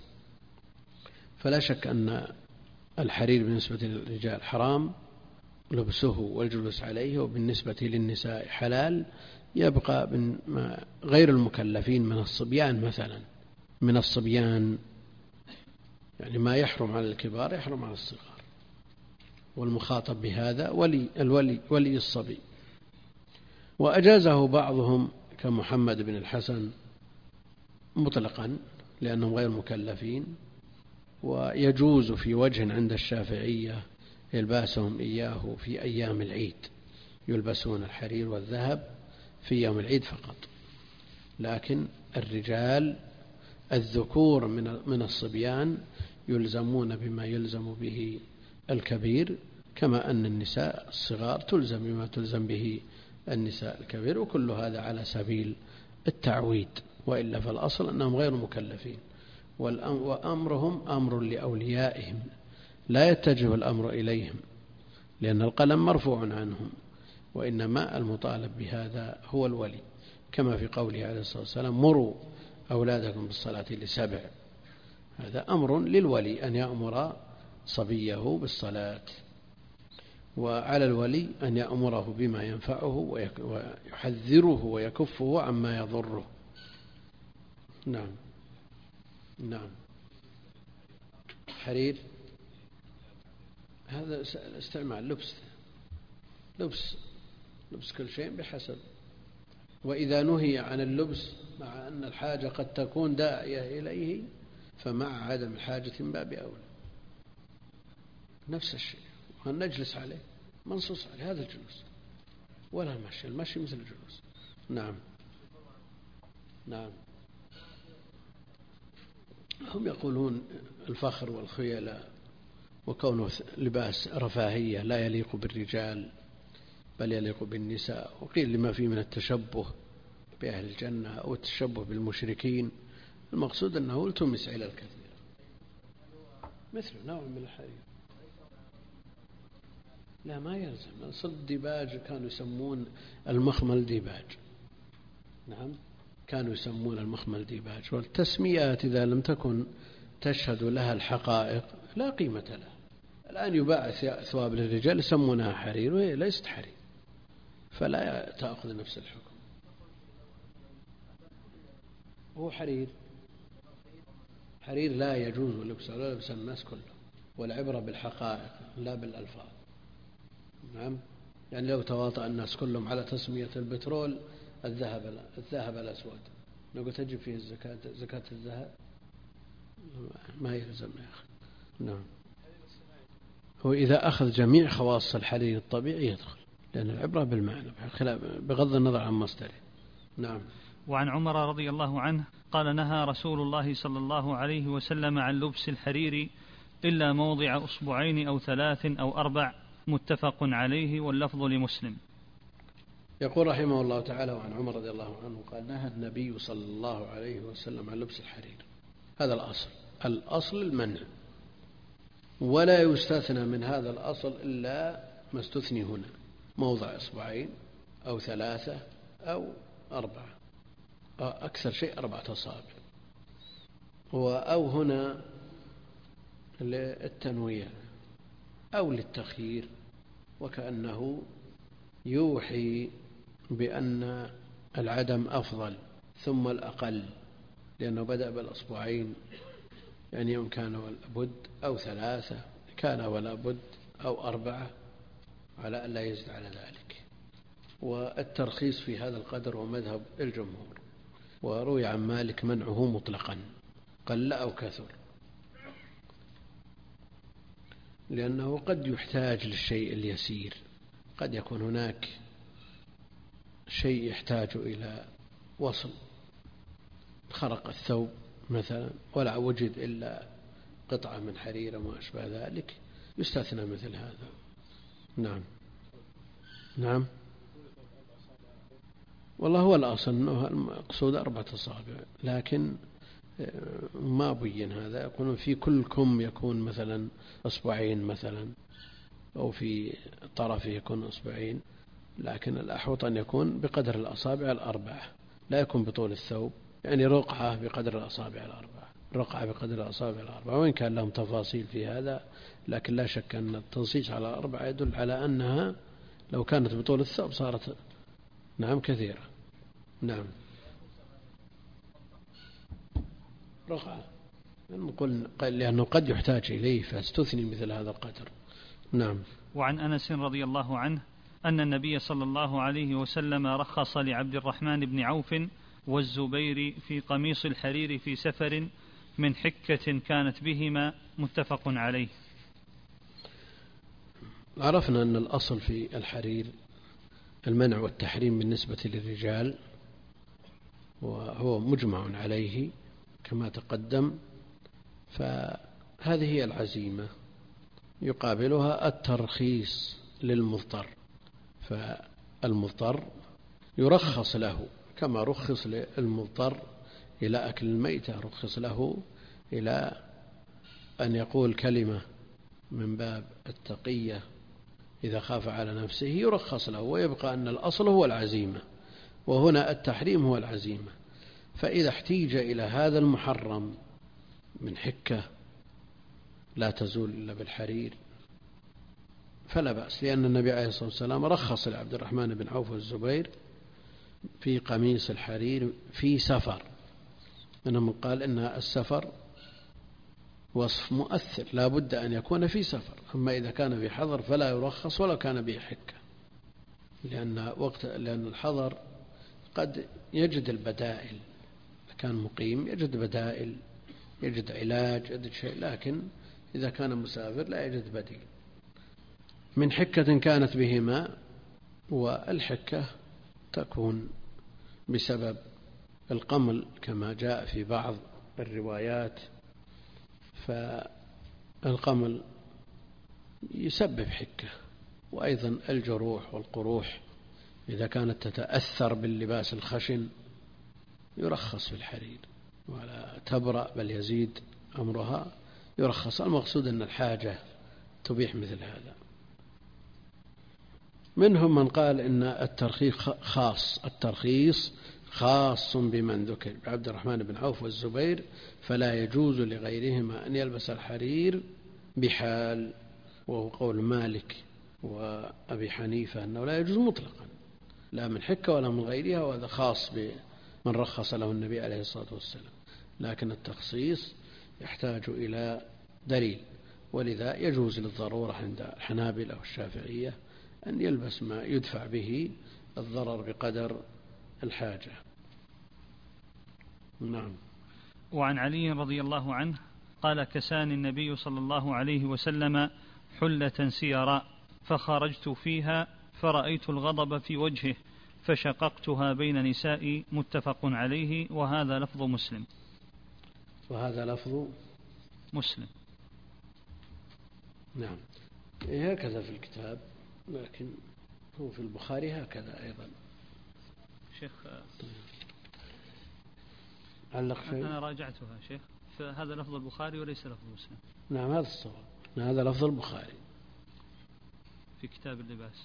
فلا شك أن الحرير بالنسبة للرجال حرام لبسه والجلوس عليه، وبالنسبة للنساء حلال. يبقى غير المكلفين من الصبيان مثلا، من الصبيان يعني ما يحرم على الكبار يحرم على الصغار، والمخاطب بهذا ولي الصبي. وأجازه بعضهم كمحمد بن الحسن مطلقا لأنهم غير مكلفين، ويجوز في وجه عند الشافعية يلباسهم إياه في أيام العيد، يلبسون الحرير والذهب في يوم العيد فقط. لكن الرجال الذكور من الصبيان يلزمون بما يلزم به الكبير، كما أن النساء الصغار تلزم بما تلزم به النساء الكبير، وكل هذا على سبيل التعويد، وإلا فالأصل أنهم غير مكلفين، وأمرهم أمر لأوليائهم، لا يتجه الأمر إليهم لأن القلم مرفوع عنهم، وإنما المطالب بهذا هو الولي، كما في قوله عليه الصلاة والسلام مروا أولادكم بالصلاة ل7. هذا أمر للولي أن يأمر صبيه بالصلاة، وعلى الولي أن يأمره بما ينفعه ويحذره ويكفه عما يضره. نعم. نعم. حرير هذا استعمال لبس كل شيء بحسب. وإذا نهي عن اللبس مع أن الحاجة قد تكون داعية إليه، فمع عدم الحاجة من باب أولى. نفس الشيء، وأن نجلس عليه منصوص عليه هذا الجلوس، ولا المشي مثل الجلوس. نعم. نعم. هم يقولون الفخر والخيلاء وكونه لباس رفاهية لا يليق بالرجال بل يليق بالنساء، وقيل لما فيه من التشبه بأهل الجنة أو التشبه بالمشركين. المقصود أنه التمس إلى الكثير، مثل نوع من الحرير. لا ما يلزم. أصل الديباج كانوا يسمون المخمل ديباج. نعم، كانوا يسمون المخمل ديباج، والتسميات إذا لم تكن تشهد لها الحقائق لا قيمة لها. الآن يباع ثواب للرجال يسمونها حرير وهي ليست حرير، فلا تأخذ نفس الحكم. هو حرير لا يجوز لبسه ولا لبس الناس كله، والعبرة بالحقائق لا بالألفاظ. نعم، يعني لو تواطأ الناس كلهم على تسمية البترول الذهب الأسود، نقول تجب فيه زكاة الذهب، ما يلزم يا أخي. نعم. هو إذا أخذ جميع خواص الحرير الطبيعي يدخل، لأن العبرة بالمعنى بغض النظر عن مصدره. نعم. وعن عمر رضي الله عنه قال نهى رسول الله صلى الله عليه وسلم عن لبس الحرير إلا موضع أصبعين أو 3 أو 4، متفق عليه، واللفظ لمسلم. يقول رحمه الله تعالى وعن عمر رضي الله عنه قال نهى النبي صلى الله عليه وسلم عن لبس الحرير. هذا الأصل المنع، ولا يستثنى من هذا الأصل إلا ما استثني هنا، موضع إصبعين أو 3 أو 4، أكثر شيء 4 أصابع. أو هنا للتنويع أو للتخيير، وكأنه يوحي بأن العدم أفضل ثم الأقل، لأنه بدأ بالأصبعين، يعني يوم كان ولا بد، أو 3 كان ولا بد، أو 4 على أن لا يزيد على ذلك. والترخيص في هذا القدر ومذهب الجمهور، وروي عن مالك منعه مطلقا قل أو كثر، لأنه قد يحتاج للشيء اليسير، قد يكون هناك شيء يحتاج إلى وصل، خرق الثوب مثلا ولا وجد إلا قطعة من حرير وما أشبه ذلك، يستثنى مثل هذا. نعم. نعم، والله هو الأصل أنه المقصود 4 أصابع، لكن ما بين هذا، يكون في كل كم يكون مثلا 2 مثلا، أو في طرفه يكون 2، لكن الأحوط أن يكون بقدر الأصابع 4، لا يكون بطول الثوب، يعني رقعة بقدر الأصابع 4، رقعة بقدر الأصابع 4، وإن كان لهم تفاصيل في هذا، لكن لا شك أن التنصيص على 4 يدل على أنها لو كانت بطول الثوب صارت نعم كثيرة. نعم، رقعة، نقول لأنه قد يحتاج إليه فاستثني مثل هذا القدر. نعم. وعن أنس رضي الله عنه أن النبي صلى الله عليه وسلم رخص لعبد الرحمن بن عوف والزبير في قميص الحرير في سفر من حكة كانت بهما، متفق عليه. عرفنا أن الأصل في الحرير المنع والتحريم بالنسبة للرجال، وهو مجمع عليه كما تقدم، فهذه هي العزيمة، يقابلها الترخيص للمضطر، فالمضطر يرخص له كما رخص للمضطر إلى أكل الميتة، رخص له إلى أن يقول كلمة من باب التقية إذا خاف على نفسه، يرخص له، ويبقى أن الأصل هو العزيمة، وهنا التحريم هو العزيمة. فإذا احتيج إلى هذا المحرم من حكة لا تزول إلا بالحرير فلا بأس، لأن النبي عليه الصلاة والسلام رخص لعبد الرحمن بن عوف والزبير في قميص الحرير في سفر، منهم قال إن السفر وصف مؤثر لا بد أن يكون في سفر، أما إذا كان في حضر فلا يرخص ولو كان به حكة، لأن الحضر قد يجد البدائل، كان مقيم يجد بدائل، يجد علاج، يجد شيء، لكن إذا كان مسافر لا يجد بديل. من حكة كانت بهما، والحكة تكون بسبب القمل كما جاء في بعض الروايات، فالقمل يسبب حكة، وأيضا الجروح والقروح إذا كانت تتأثر باللباس الخشن يرخص في الحرير، ولا تبرأ بل يزيد أمرها، يرخص. المقصود أن الحاجة تبيح مثل هذا. منهم من قال إن الترخيص خاص بمن ذكر عبد الرحمن بن عوف والزبير، فلا يجوز لغيرهما أن يلبس الحرير بحال، وهو قول مالك وأبي حنيفة أنه لا يجوز مطلقا، لا من حكة ولا من غيرها، وهذا خاص بمن رخص له النبي عليه الصلاة والسلام، لكن التخصيص يحتاج إلى دليل، ولذا يجوز للضرورة عند الحنابلة والشافعية أن يلبس ما يدفع به الضرر بقدر الحاجة. نعم. وعن علي رضي الله عنه قال: كساني النبي صلى الله عليه وسلم حلة سيراء فخرجت فيها فرأيت الغضب في وجهه فشققتها بين نسائي، متفق عليه، وهذا لفظ مسلم. وهذا لفظ مسلم. نعم، هكذا في الكتاب، لكن هو في البخاري هكذا أيضا. شيخ علق شيء؟ أنا راجعتها شيخ، فهذا لفظ البخاري وليس لفظ مسلم. نعم، هذا الصواب، هذا لفظ البخاري في كتاب اللباس.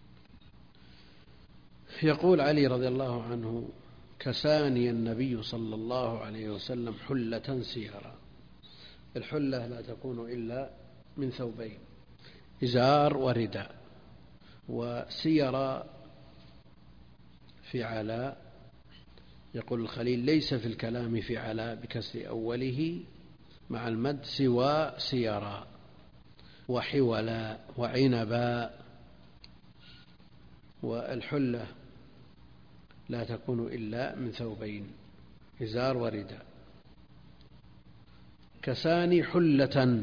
يقول علي رضي الله عنه: كساني النبي صلى الله عليه وسلم حلة سيرا. الحلة لا تكون إلا من ثوبين: إزار ورداء. وسير في علاء، يقول الخليل: ليس في الكلام في علاء بكسر أوله مع المد سوى سيرا وحولا وعنبا. والحلة لا تكون إلا من ثوبين: إزار ورداء. كساني حلة،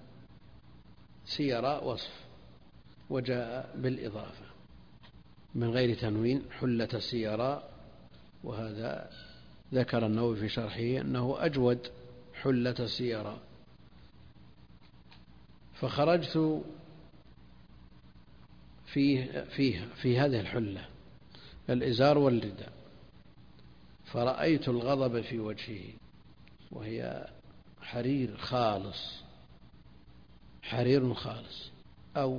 سيرا وصف، وجاء بالإضافة من غير تنوين: حلة سيرا. وهذا ذكر النووي في شرحه أنه أجود: حلة سيرا. فخرجت في هذه الحلة الإزار والرداء، فرأيت الغضب في وجهه، وهي حرير خالص، حرير خالص، أو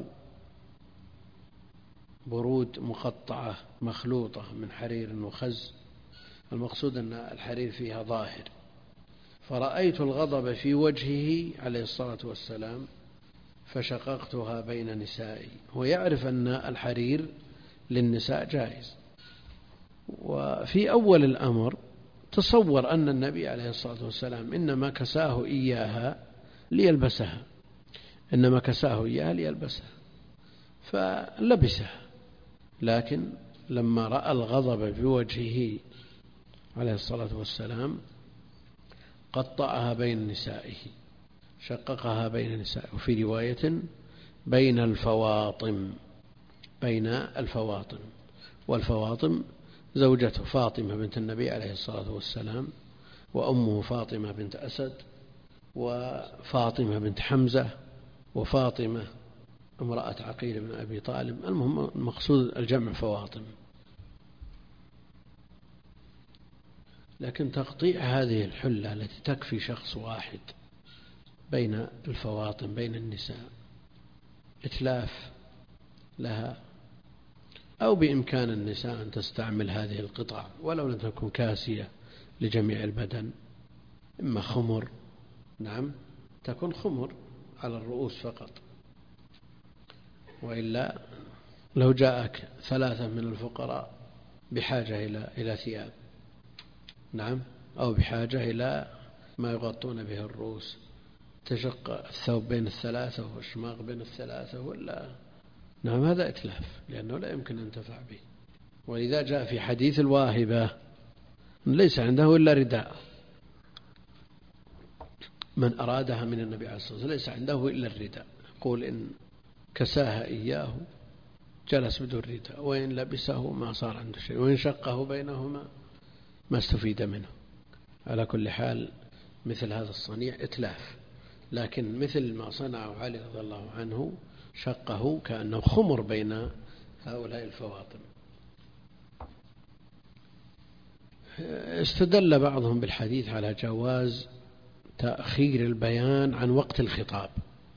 برود مقطعة مخلوطة من حرير وخز، المقصود أن الحرير فيها ظاهر. فرأيت الغضب في وجهه عليه الصلاة والسلام فشققتها بين نسائي. هو يعرف أن الحرير للنساء جائز، وفي أول الأمر تصور أن النبي عليه الصلاة والسلام إنما كساه إياها ليلبسها، فلبسها. لكن لما رأى الغضب في وجهه عليه الصلاة والسلام قطعها بين نسائه، شققها بين نسائه. وفي رواية بين الفواطم. والفواطم زوجته فاطمة بنت النبي عليه الصلاة والسلام، وأمه فاطمة بنت أسد، وفاطمة بنت حمزة، وفاطمة امرأة عقيل بن أبي طالب. المهم المقصود الجمع فواطم. لكن تقطيع هذه الحلة التي تكفي شخص واحد بين الفواطم بين النساء إتلاف لها، أو بإمكان النساء أن تستعمل هذه القطع ولو لم تكن كاسية لجميع البدن، إما خمر، نعم تكون خمر على الرؤوس فقط. وإلا لو جاءك 3 من الفقراء بحاجة إلى ثياب، نعم، أو بحاجة إلى ما يغطون به الرؤوس، تشق الثوب بين 3 والشماغ بين 3 ولا، نعم، هذا إتلاف لأنه لا يمكن أن تنتفع به. ولذا جاء في حديث الواهبة ليس عنده إلا رداء، من أرادها من النبي عليه الصلاة والسلام ليس عنده إلا الرداء، يقول إن كساها إياه جلس بدون رداء، وإن لبسه ما صار عنده شيء، وإن شقه بينهما ما استفيد منه. على كل حال مثل هذا الصنيع إتلاف، لكن مثل ما صنعه علي رضي الله عنه شقه كأنه خمر بين هؤلاء الفواطم. استدل بعضهم بالحديث على جواز تأخير البيان عن وقت الخطاب.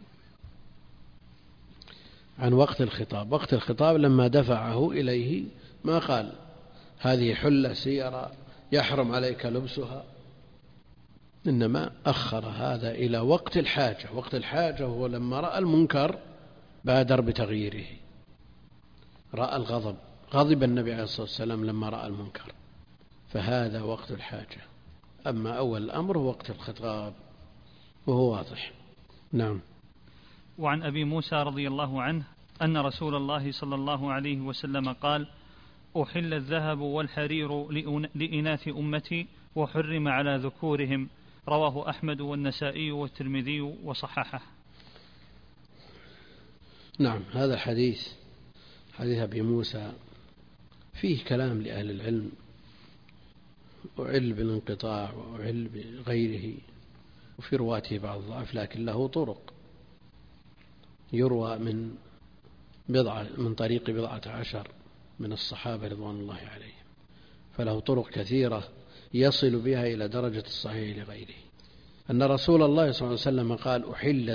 وقت الخطاب لما دفعه إليه ما قال هذه حلة سيرة يحرم عليك لبسها، إنما أخر هذا إلى وقت الحاجة. وقت الحاجة هو لما رأى المنكر بادر بتغييره، رأى الغضب، غضب النبي عليه الصلاة والسلام لما رأى المنكر، فهذا وقت الحاجة. أما أول الأمر هو وقت الخطاب، وهو واضح. نعم. وعن أبي موسى رضي الله عنه أن رسول الله صلى الله عليه وسلم قال: أحل الذهب والحرير لإناث أمتي وحرم على ذكورهم. رواه أحمد والنسائي والترمذي وصححه. نعم، هذا الحديث حديث أبي موسى فيه كلام لأهل العلم، وعل بالانقطاع وعل بغيره، وفي رواته بعض الضعف، لكن له طرق، يروى من طريق 17 من الصحابة رضوان الله عليهم، فله طرق كثيرة يصل بها إلى درجة الصحيح لغيره. أن رسول الله صلى الله عليه وسلم قال: أحل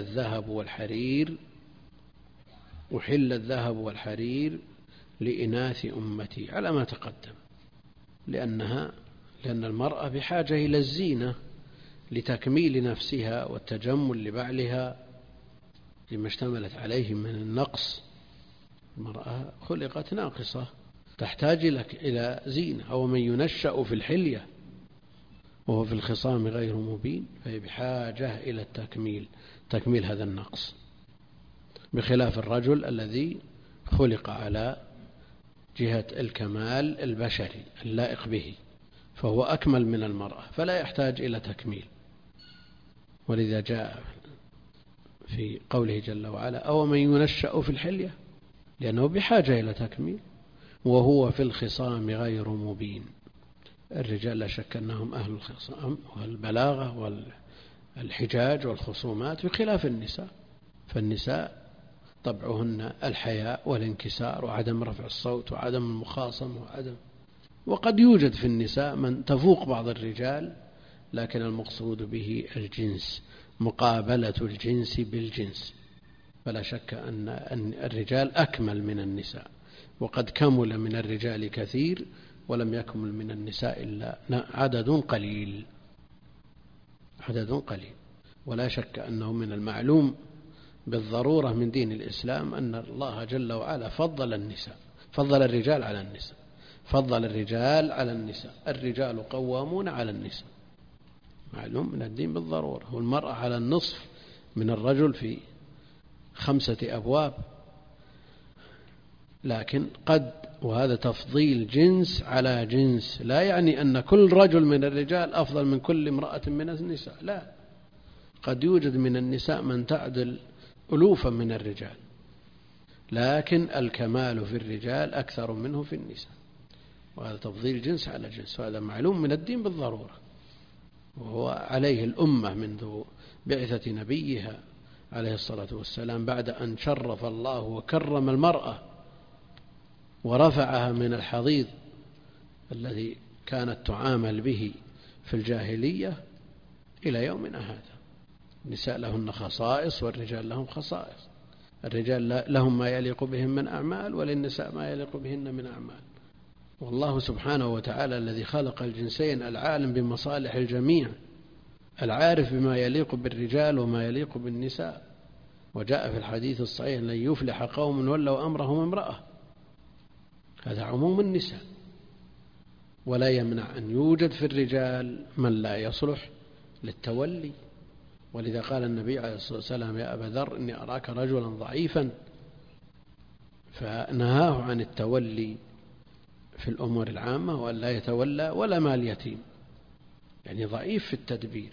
الذهب والحرير لإناث أمتي، على ما تقدم، لأن المرأة بحاجة إلى الزينة لتكميل نفسها والتجمل لبعلها لما اشتملت عليه من النقص. المرأة خلقت ناقصة تحتاج إلى زينة، أو من ينشأ في الحلية وهو في الخصام غير مبين، فهي بحاجة إلى تكميل هذا النقص، بخلاف الرجل الذي خلق على جهة الكمال البشري اللائق به، فهو أكمل من المرأة فلا يحتاج إلى تكميل. ولذا جاء في قوله جل وعلا أو من ينشأ في الحلية، لأنه بحاجة إلى تكميل وهو في الخصام غير مبين. الرجال لا شك أنهم أهل الخصام والبلاغة والحجاج والخصومات بخلاف النساء، فالنساء طبعهن الحياء والانكسار وعدم رفع الصوت وعدم المخاصمة وقد يوجد في النساء من تفوق بعض الرجال، لكن المقصود به الجنس، مقابلة الجنس بالجنس. فلا شك أن الرجال أكمل من النساء، وقد كمل من الرجال كثير ولم يكمل من النساء إلا عدد قليل. ولا شك أنه من المعلوم بالضرورة من دين الإسلام أن الله جل وعلا فضل الرجال على النساء. الرجال قوامون على النساء، معلوم من الدين بالضرورة. والمرأة على النصف من الرجل في 5 أبواب، لكن وهذا تفضيل جنس على جنس، لا يعني أن كل رجل من الرجال أفضل من كل امرأة من النساء، لا، قد يوجد من النساء من تعدل ألوفا من الرجال، لكن الكمال في الرجال أكثر منه في النساء، وهذا تفضيل جنس على جنس، وهذا معلوم من الدين بالضرورة، وهو عليه الأمة منذ بعثة نبيها عليه الصلاة والسلام، بعد أن شرف الله وكرم المرأة ورفعها من الحضيض الذي كانت تعامل به في الجاهلية إلى يومنا هذا. النساء لهن خصائص والرجال لهم خصائص، الرجال لهم ما يليق بهم من أعمال، وللنساء ما يليق بهن من أعمال. والله سبحانه وتعالى الذي خلق الجنسين العالم بمصالح الجميع، العارف بما يليق بالرجال وما يليق بالنساء. وجاء في الحديث الصحيح لن يفلح قوم ولوا أمرهم امرأة، هذا عموم النساء، ولا يمنع أن يوجد في الرجال من لا يصلح للتولي. ولذا قال النبي عليه الصلاة والسلام يا أبا ذر إني أراك رجلا ضعيفا، فنهاه عن التولي في الأمور العامة، وأن لا يتولى ولا مال يتيم، يعني ضعيف في التدبير.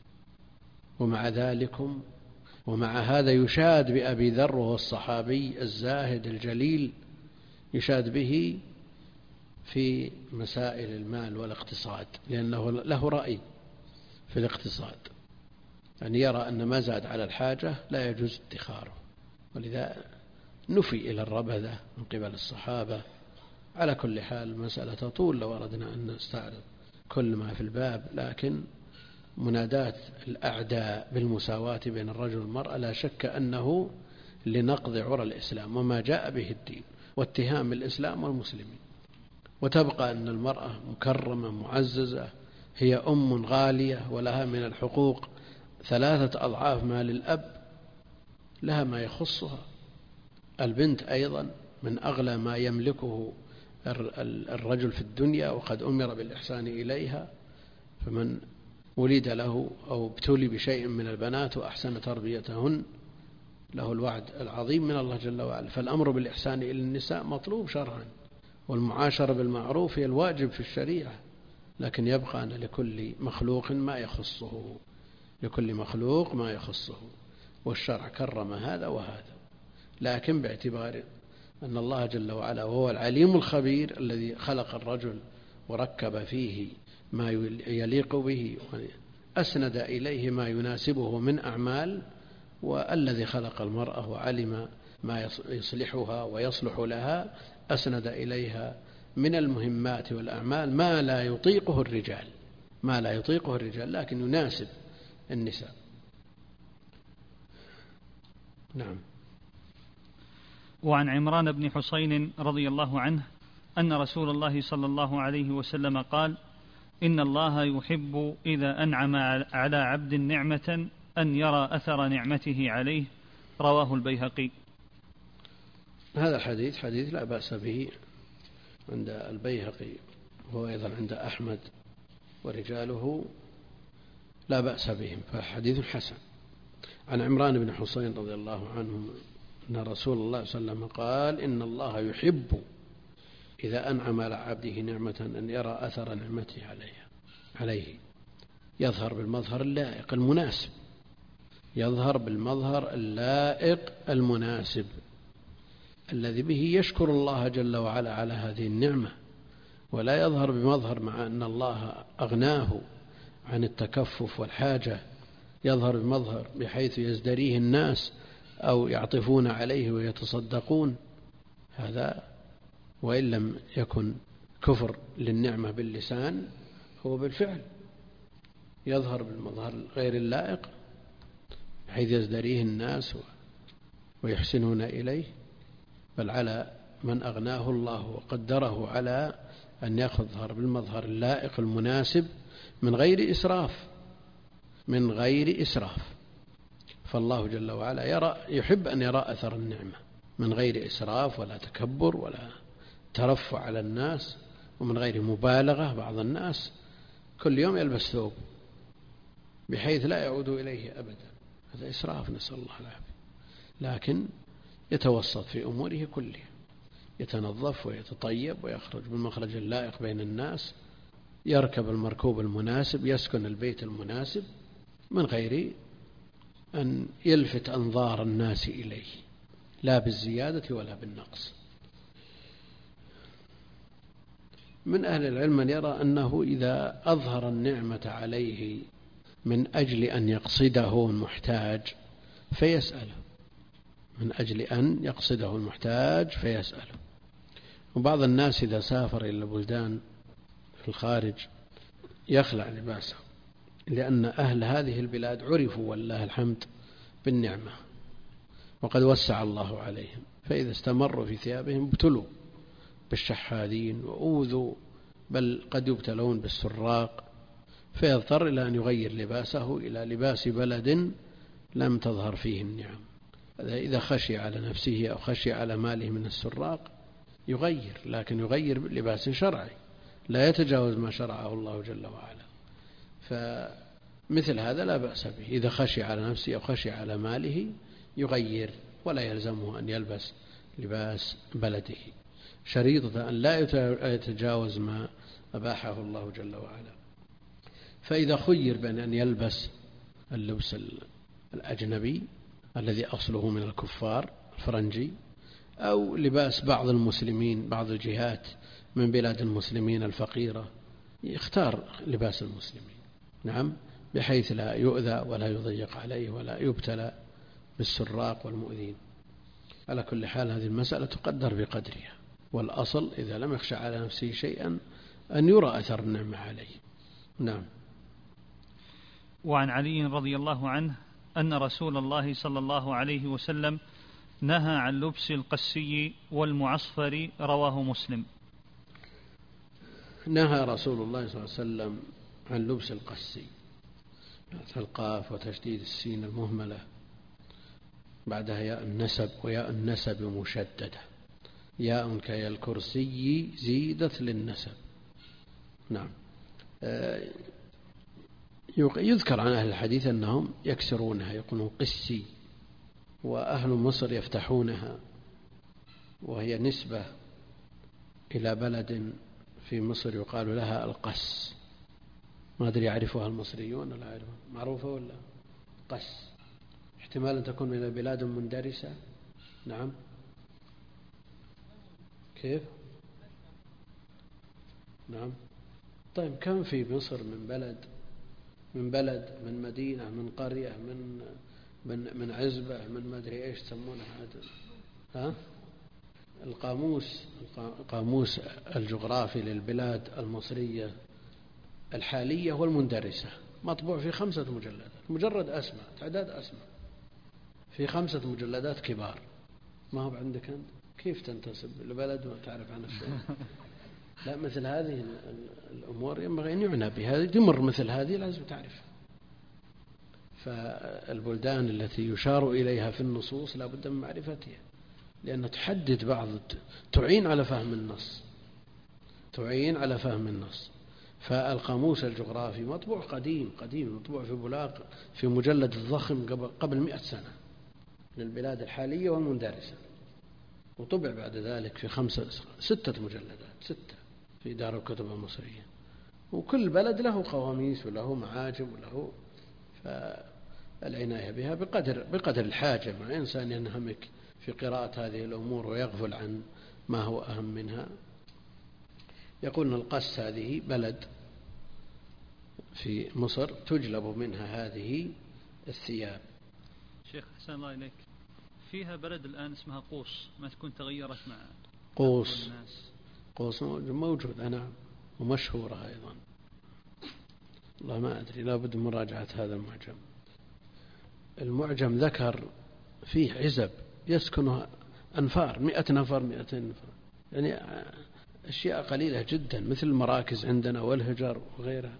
ومع هذا يشاد بأبي ذر وهو الصحابي الزاهد الجليل، يشاد به في مسائل المال والاقتصاد، لأنه له رأي في الاقتصاد، يعني يرى أن ما زاد على الحاجة لا يجوز ادخاره، ولذا نفي إلى الربذة من قبل الصحابة. على كل حال المسألة تطول لو أردنا أن نستعرض كل ما في الباب، لكن منادات الأعداء بالمساواة بين الرجل والمرأة لا شك أنه لنقض عرى الإسلام وما جاء به الدين واتهام الإسلام والمسلمين. وتبقى أن المرأة مكرمة معززة، هي أم غالية ولها من الحقوق 3 أضعاف ما للأب، لها ما يخصها. البنت أيضا من أغلى ما يملكه الرجل في الدنيا، وقد أمر بالإحسان إليها، فمن ولد له أو ابتلي بشيء من البنات وأحسن تربيتهن له الوعد العظيم من الله جل وعلا. فالأمر بالإحسان إلى النساء مطلوب شرعا، والمعاشرة بالمعروف هي الواجب في الشريعة، لكن يبقى أن لكل مخلوق ما يخصه، والشرع كرم هذا وهذا، لكن باعتبار أن الله جل وعلا وهو العليم الخبير الذي خلق الرجل وركب فيه ما يليق به وأسند إليه ما يناسبه من أعمال، والذي خلق المرأة وعلم ما يصلحها ويصلح لها أسند إليها من المهمات والأعمال ما لا يطيقه الرجال، لكن يناسب النساء. نعم. وعن عمران بن حسين رضي الله عنه أن رسول الله صلى الله عليه وسلم قال: إن الله يحب إذا أنعم على عبد نعمة أن يرى أثر نعمته عليه، رواه البيهقي. هذا الحديث حديث لا بأس به عند البيهقي، وهو أيضا عند أحمد، ورجاله لا بأس بهم، فحديث حسن. عن عمران بن حسين رضي الله عنه أن رسول الله صلى الله عليه وسلم قال: إن الله يحب إذا أنعم على عبده نعمة أن يرى أثر نعمته عليه، يظهر بالمظهر اللائق المناسب، يظهر بالمظهر اللائق المناسب الذي به يشكر الله جل وعلا على هذه النعمة، ولا يظهر بمظهر مع أن الله أغناه عن التكفف والحاجة، يظهر بمظهر بحيث يزدريه الناس أو يعطفون عليه ويتصدقون. هذا وإن لم يكن كفر للنعمة باللسان هو بالفعل، يظهر بالمظهر غير اللائق بحيث يزدريه الناس ويحسنون إليه. بل على من أغناه الله وقدره على أن يظهر بالمظهر اللائق المناسب من غير إسراف. فالله جل وعلا يحب أن يرى أثر النعمة من غير إسراف ولا تكبر ولا ترفع على الناس، ومن غير مبالغة. بعض الناس كل يوم يلبس ثوب بحيث لا يعود إليه أبدا، هذا إسراف، نسأل الله العافية. لكن يتوسط في أموره كلها، يتنظف ويتطيب ويخرج بالمخرج اللائق بين الناس، يركب المركوب المناسب، يسكن البيت المناسب، من غير أن يلفت أنظار الناس إليه، لا بالزيادة ولا بالنقص. من أهل العلم من يرى أنه إذا أظهر النعمة عليه من أجل أن يقصده المحتاج فيسأله، وبعض الناس إذا سافر إلى البلدان في الخارج يخلع لباسه، لأن أهل هذه البلاد عرفوا والله الحمد بالنعمة وقد وسع الله عليهم، فإذا استمروا في ثيابهم ابتلوا بالشحاذين وأوذوا، بل قد يبتلون بالسراق، فيضطر إلى أن يغير لباسه إلى لباس بلد لم تظهر فيه النعم. إذا خشي على نفسه أو خشي على ماله من السراق يغير، لكن يغير بلباس شرعي لا يتجاوز ما شرعه الله جل وعلا. فمثل هذا لا بأس به، إذا خشي على نفسه أو خشي على ماله يغير، ولا يلزمه أن يلبس لباس بلده، شريطة أن لا يتجاوز ما أباحه الله جل وعلا. فإذا خير بين أن يلبس اللبس الأجنبي الذي أصله من الكفار الفرنجي، أو لباس بعض المسلمين، بعض الجهات من بلاد المسلمين الفقيرة، يختار لباس المسلمين، نعم، بحيث لا يؤذى ولا يضيق عليه ولا يبتلى بالسراق والمؤذين. على كل حال هذه المسألة تقدر بقدرها، والأصل إذا لم يخشى على نفسه شيئا أن يرى أثر النعمة عليه. نعم. وعن علي رضي الله عنه أن رسول الله صلى الله عليه وسلم نهى عن لبس القسي والمعصفر، رواه مسلم. نهى رسول الله صلى الله عليه وسلم عن لبس القسي، القاف وتشديد السين المهملة بعدها ياء النسب، وياء النسب مشددة، ياء كيا الكرسي زيدت للنسب. نعم. يذكر عن أهل الحديث أنهم يكسرونها يقولون قسي، وأهل مصر يفتحونها، وهي نسبة إلى بلد في مصر يقال لها القس، ما أدري يعرفها المصريون ولا يعرفها، معروفة ولا قس، احتمال أن تكون من البلاد المندرسة. نعم. كيف؟ نعم. طيب كم في مصر من بلد من مدينة من قرية من عزبة من ما أدري إيش تسمونها هذا، القاموس الجغرافي للبلاد المصرية الحالية والمندرسة مطبوع في 5 مجلدات، مجرد أسماء، تعداد أسماء في 5 مجلدات كبار. ما هو عندك أنت؟ كيف تنتسب لبلد وتعرف عن الشيء؟ لا، مثل هذه الأمور ينبغي أن يعنى بها، تمر مثل هذه لازم تعرف. فالبلدان التي يشار إليها في النصوص لا بد من معرفتها، لأن تحدد بعض، تعين على فهم النص. فالقاموس الجغرافي مطبوع قديم مطبوع في بلاق في مجلد الضخم قبل 100 سنة للبلاد الحالية والمندرسة، وطبع بعد ذلك في 6 مجلدات في دار الكتب المصرية، وكل بلد له قواميس وله معاجم وله. فالعناية بها بقدر الحاجة. مع إنسان ينهمك في قراءة هذه الأمور ويغفل عن ما هو أهم منها. يقولون القس هذه بلد في مصر تجلب منها هذه الثياب. شيخ حسن الله إليك، فيها بلد الآن اسمها قوس، ما تكون تغيرت مع قوس موجودة نعم، ومشهورة أيضا. والله ما أدري، لا بد من مراجعة هذا المعجم ذكر فيه عزب يسكنها أنفار، 100 نفر 200 نفر، يعني أشياء قليلة جدا مثل المراكز عندنا والهجر وغيرها.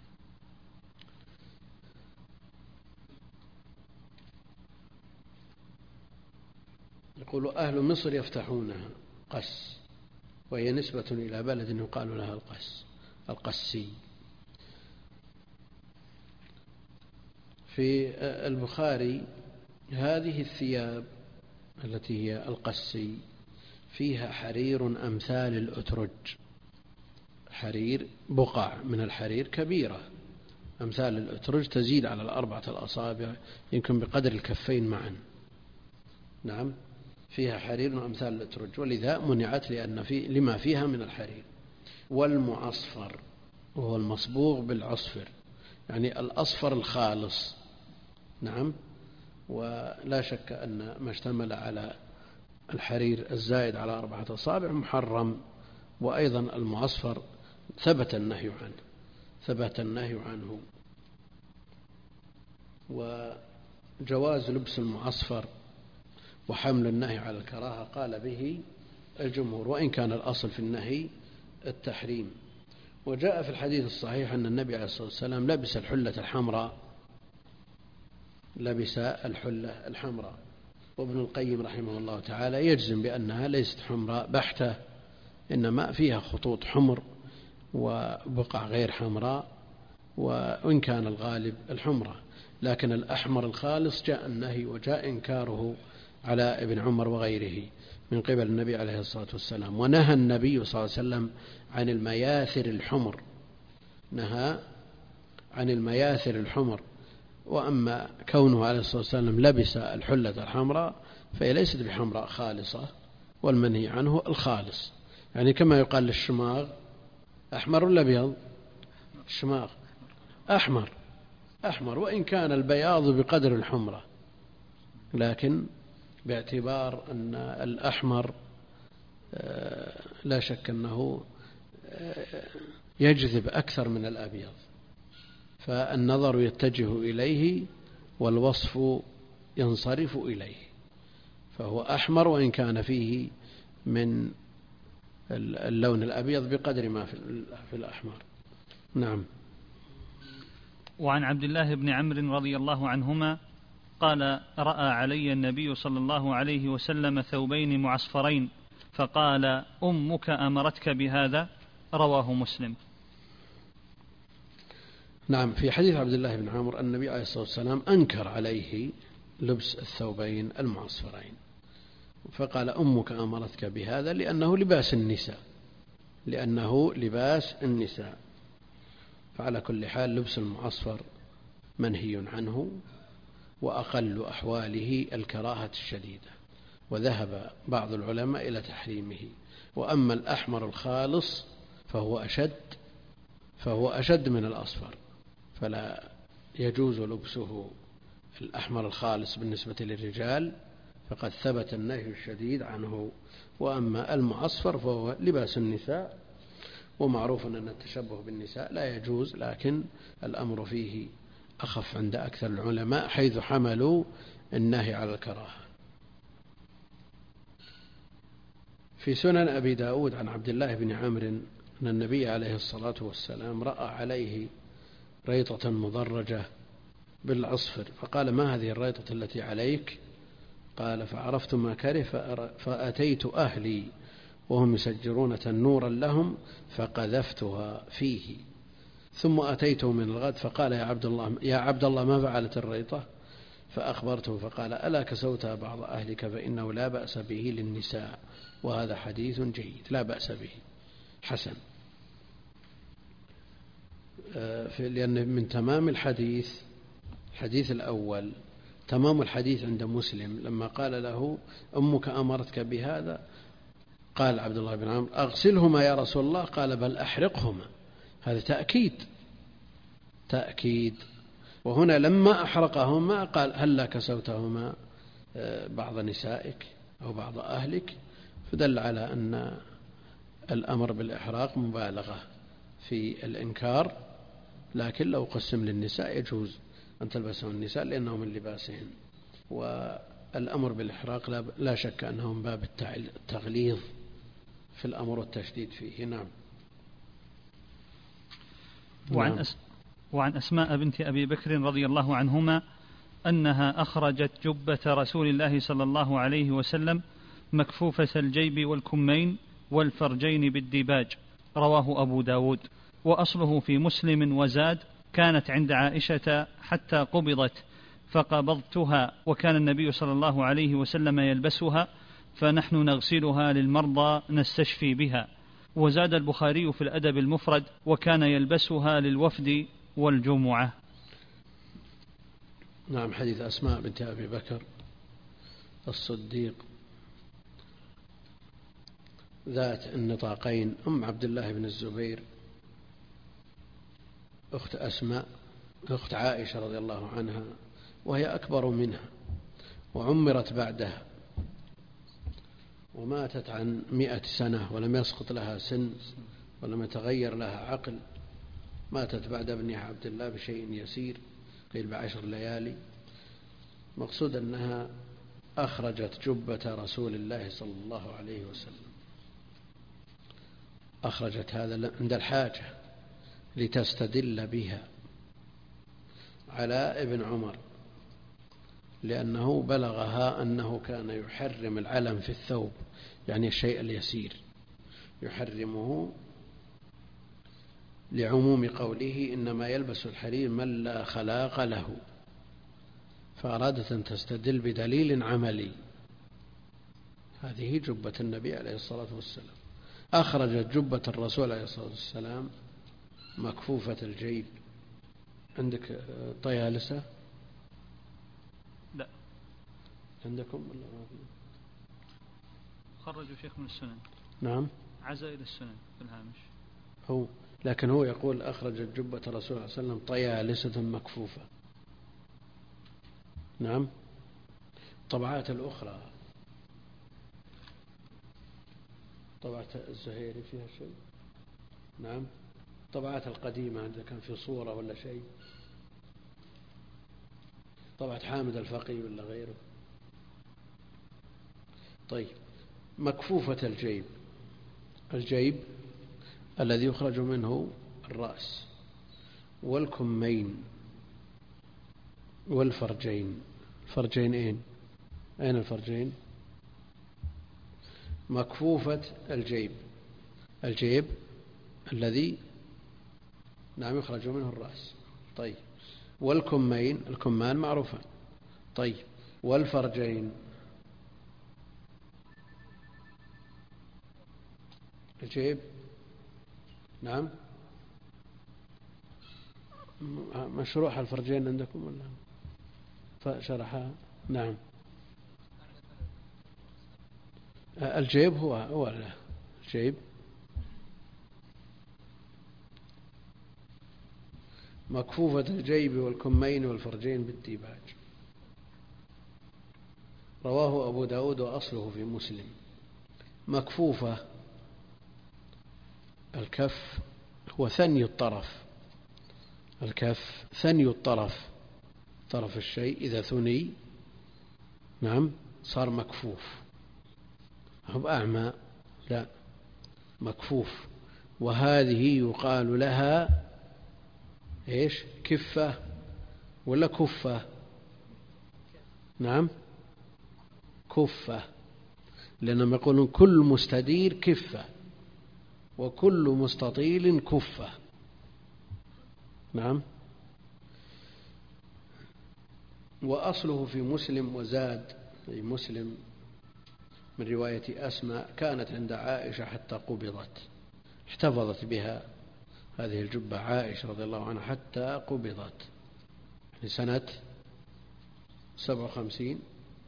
يقول أهل مصر يفتحونها قس، وهي نسبة إلى بلد يقال لها القسي. في البخاري هذه الثياب التي هي القسي فيها حرير أمثال الأترج، حرير بقع من الحرير كبيرة أمثال الأترج تزيد على 4 الأصابع، يمكن بقدر الكفين معا. نعم، فيها حرير أمثال الأترج، ولذا منعت لما فيها من الحرير. والمعصفر وهو المصبوغ بالعصفر، يعني الأصفر الخالص. نعم، ولا شك أن ما اشتمل على الحرير الزائد على 4 أصابع محرم. وأيضا المعصفر ثبت النهي عنه. وجواز لبس المعصفر وحمل النهي على الكراهة قال به الجمهور، وإن كان الأصل في النهي التحريم. وجاء في الحديث الصحيح أن النبي عليه الصلاة والسلام لبس الحلة الحمراء. وابن القيم رحمه الله تعالى يجزم بأنها ليست حمراء بحتة، إنما فيها خطوط حمر وبقع غير حمراء، وإن كان الغالب الحمرة، لكن الأحمر الخالص جاء النهي وجاء إنكاره على ابن عمر وغيره من قبل النبي عليه الصلاة والسلام. ونهى النبي صلى الله عليه وسلم عن المياثر الحمر. وأما كونه عليه الصلاة والسلام لبس الحلة الحمراء فهي ليست بحمراء خالصة، والمنهي عنه الخالص. يعني كما يقال للشماغ أحمر ولا أبيض؟ الشماغ أحمر، وإن كان البياض بقدر الحمرة، لكن باعتبار أن الأحمر لا شك أنه يجذب أكثر من الأبيض، فالنظر يتجه إليه والوصف ينصرف إليه، فهو أحمر وإن كان فيه من اللون الأبيض بقدر ما في الأحمر. نعم. وعن عبد الله بن عمرو رضي الله عنهما قال: رأى علي النبي صلى الله عليه وسلم ثوبين معصفرين فقال: أمك أمرتك بهذا؟ رواه مسلم. نعم، في حديث عبد الله بن عمرو النبي عليه الصلاة والسلام أنكر عليه لبس الثوبين المعصفرين، فقال: أمك أمرتك بهذا، لأنه لباس النساء. فعلى كل حال لبس المعصفر منهي عنه، وأقل أحواله الكراهة الشديدة، وذهب بعض العلماء إلى تحريمه. وأما الأحمر الخالص فهو أشد من الأصفر، فلا يجوز لبسه الأحمر الخالص بالنسبة للرجال، فقد ثبت النهي الشديد عنه. وأما المعصفر فهو لباس النساء، ومعروف أن التشبه بالنساء لا يجوز، لكن الأمر فيه أخف عند أكثر العلماء، حيث حملوا النهي على الكراهة. في سنن أبي داود عن عبد الله بن عمرو أن النبي عليه الصلاة والسلام رأى عليه ريطة مضرجة بالعصفر، فقال: ما هذه الريطة التي عليك؟ قال: فعرفت ما كره فأتيت أهلي وهم يسجرون تنورا لهم فقذفتها فيه، ثم أتيته من الغد فقال: يا عبد الله ما فعلت الريطة؟ فأخبرته فقال: ألا كسوتها بعض أهلك فإنه لا بأس به للنساء. وهذا حديث جيد لا بأس به حسن. لأن من تمام الحديث الأول تمام الحديث عند مسلم لما قال له: أمك أمرتك بهذا؟ قال عبد الله بن عمرو: أغسلهما يا رسول الله. قال: بل أحرقهما. هذا تأكيد. وهنا لما أحرقهما قال: هل كسوتهما بعض نسائك أو بعض أهلك؟ فدل على أن الأمر بالإحراق مبالغة في الإنكار، لكن لو قسم للنساء يجوز أن تلبسه النساء لأنه من لباسهن. والأمر بالإحراق لا شك أنه من باب التغليظ في الأمر والتشديد فيه. نعم. وعن أسماء بنت أبي بكر رضي الله عنهما أنها أخرجت جبة رسول الله صلى الله عليه وسلم مكفوفة الجيب والكمين والفرجين بالديباج، رواه أبو داود، وأصله في مسلم وزاد: كانت عند عائشة حتى قبضت فقبضتها، وكان النبي صلى الله عليه وسلم يلبسها فنحن نغسلها للمرضى نستشفي بها. وزاد البخاري في الأدب المفرد: وكان يلبسها للوفد والجمعة. نعم. حديث أسماء بنت أبي بكر الصديق ذات النطاقين، أم عبد الله بن الزبير أخت أسماء أخت عائشة رضي الله عنها، وهي أكبر منها وعمرت بعدها، وماتت عن 100 سنة ولم يسقط لها سن ولم يتغير لها عقل. ماتت بعد ابنها عبد الله بشيء يسير، قيل ب10 ليالي. مقصود أنها أخرجت جبة رسول الله صلى الله عليه وسلم، أخرجت هذا عند الحاجة لتستدل بها على ابن عمر، لأنه بلغها أنه كان يحرم العلم في الثوب، يعني الشيء اليسير يحرمه لعموم قوله: إنما يلبس الحرير من لا خلاق له، فأرادت أن تستدل بدليل عملي. هذه جبة النبي عليه الصلاة والسلام. أخرجت جبة الرسول عليه الصلاة والسلام مكفوفة الجيب. عندك طيالسة؟ لا. عندكم؟ خرجوا شيخ من السنن. نعم. عزا إلى السنن في الهامش. لكن هو يقول: أخرجت جبة الرسول صلى الله عليه وسلم طيالسة مكفوفة. نعم. طبعات الأخرى، طبعة الزهيري فيها شيء. نعم. طبعات القديمة إذا كان في صورة ولا شيء، طبعة حامد الفقي ولا غيره. طيب، مكفوفة الجيب الذي يخرج منه الرأس والكمين والفرجين. الفرجين أين الفرجين؟ مكفوفة الجيب الذي نعم يخرج منه الرأس. طيب، والكمين، الكمان معروفة. طيب، والفرجين الجيب. نعم. مشروح الفرجين عندكم ولا فشرحها؟ نعم. الجيب هو الجيب مكفوفة الجيب والكمين والفرجين بالديباج، رواه أبو داود وأصله في مسلم. مكفوفة الكف هو ثني الطرف، الكف ثني الطرف، طرف الشيء إذا ثني نعم صار مكفوف. هو أعمى، لا، مكفوف وهذه يقال لها إيش؟ كفة ولا كفة؟ نعم كفة، لأنهم يقولون كل مستدير كفة وكل مستطيل كفة. نعم. وأصله في مسلم وزاد في مسلم من رواية أسماء كانت عند عائشة حتى قبضت، احتفظت بها هذه الجبة عائشة رضي الله عنها حتى قبضت في سنة 57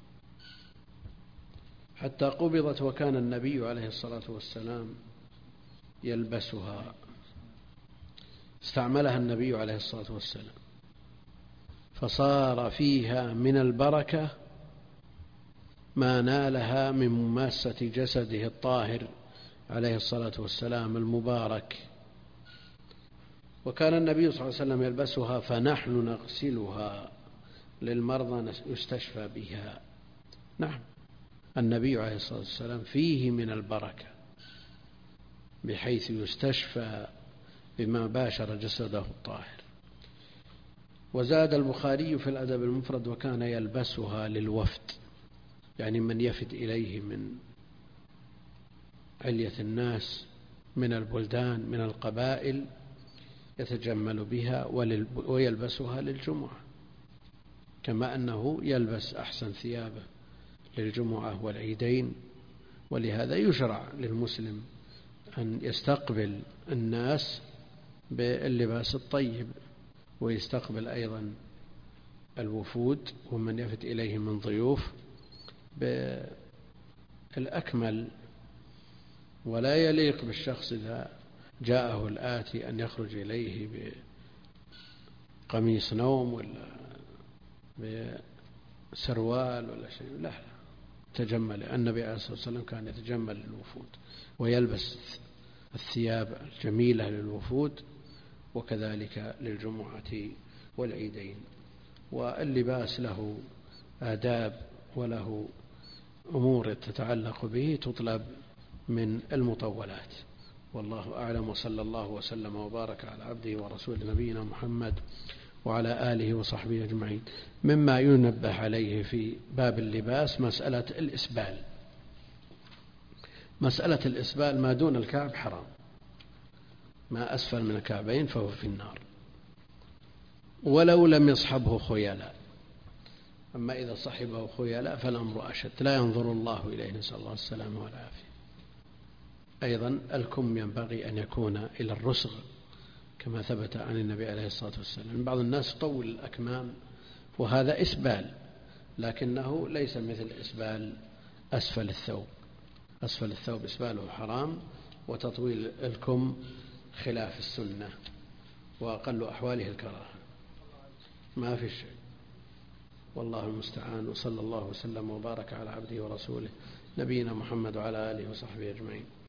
حتى قبضت، وكان النبي عليه الصلاة والسلام يلبسها، استعملها النبي عليه الصلاة والسلام فصار فيها من البركة ما نالها من مماسة جسده الطاهر عليه الصلاة والسلام المبارك. وكان النبي صلى الله عليه وسلم يلبسها فنحن نغسلها للمرضى يستشفى بها. نعم، النبي عليه الصلاة والسلام فيه من البركة بحيث يستشفى بما باشر جسده الطاهر. وزاد البخاري في الأدب المفرد وكان يلبسها للوفد، يعني من يفد إليه من علية الناس من البلدان من القبائل يتجمل بها ويلبسها للجمعة، كما أنه يلبس أحسن ثيابه للجمعة والعيدين. ولهذا يشرع للمسلم أن يستقبل الناس باللباس الطيب، ويستقبل أيضا الوفود ومن يفد إليه من ضيوف بالأكمل. ولا يليق بالشخص إذا جاءه الآتي أن يخرج إليه بقميص نوم ولا بسروال ولا شيء، لا تجمل. النبي عليه الصلاة والسلام كان يتجمل للوفود ويلبس الثياب الجميلة للوفود وكذلك للجمعة والعيدين. واللباس له آداب وله أمور تتعلق به تطلب من المطولات. والله أعلم، وصلى الله وسلم وبارك على عبده ورسوله نبينا محمد وعلى آله وصحبه أجمعين. مما ينبه عليه في باب اللباس مسألة الإسبال. مسألة الإسبال ما دون الكعب حرام، ما أسفل من الكعبين فهو في النار ولو لم يصحبه خيلاء. أما إذا صحبه خيلاء فالأمر أشد، لا ينظر الله إليه، نسأل الله السلامة والعافية. أيضا الكم ينبغي أن يكون إلى الرسغ كما ثبت عن النبي عليه الصلاة والسلام. بعض الناس يطول الأكمام وهذا إسبال، لكنه ليس مثل إسبال أسفل الثوب. أسفل الثوب إسباله حرام، وتطويل الكم خلاف السنة، وأقل أحواله الكراهة، ما في شيء. والله المستعان، وصلى الله وسلم وبارك على عبده ورسوله نبينا محمد وعلى آله وصحبه أجمعين.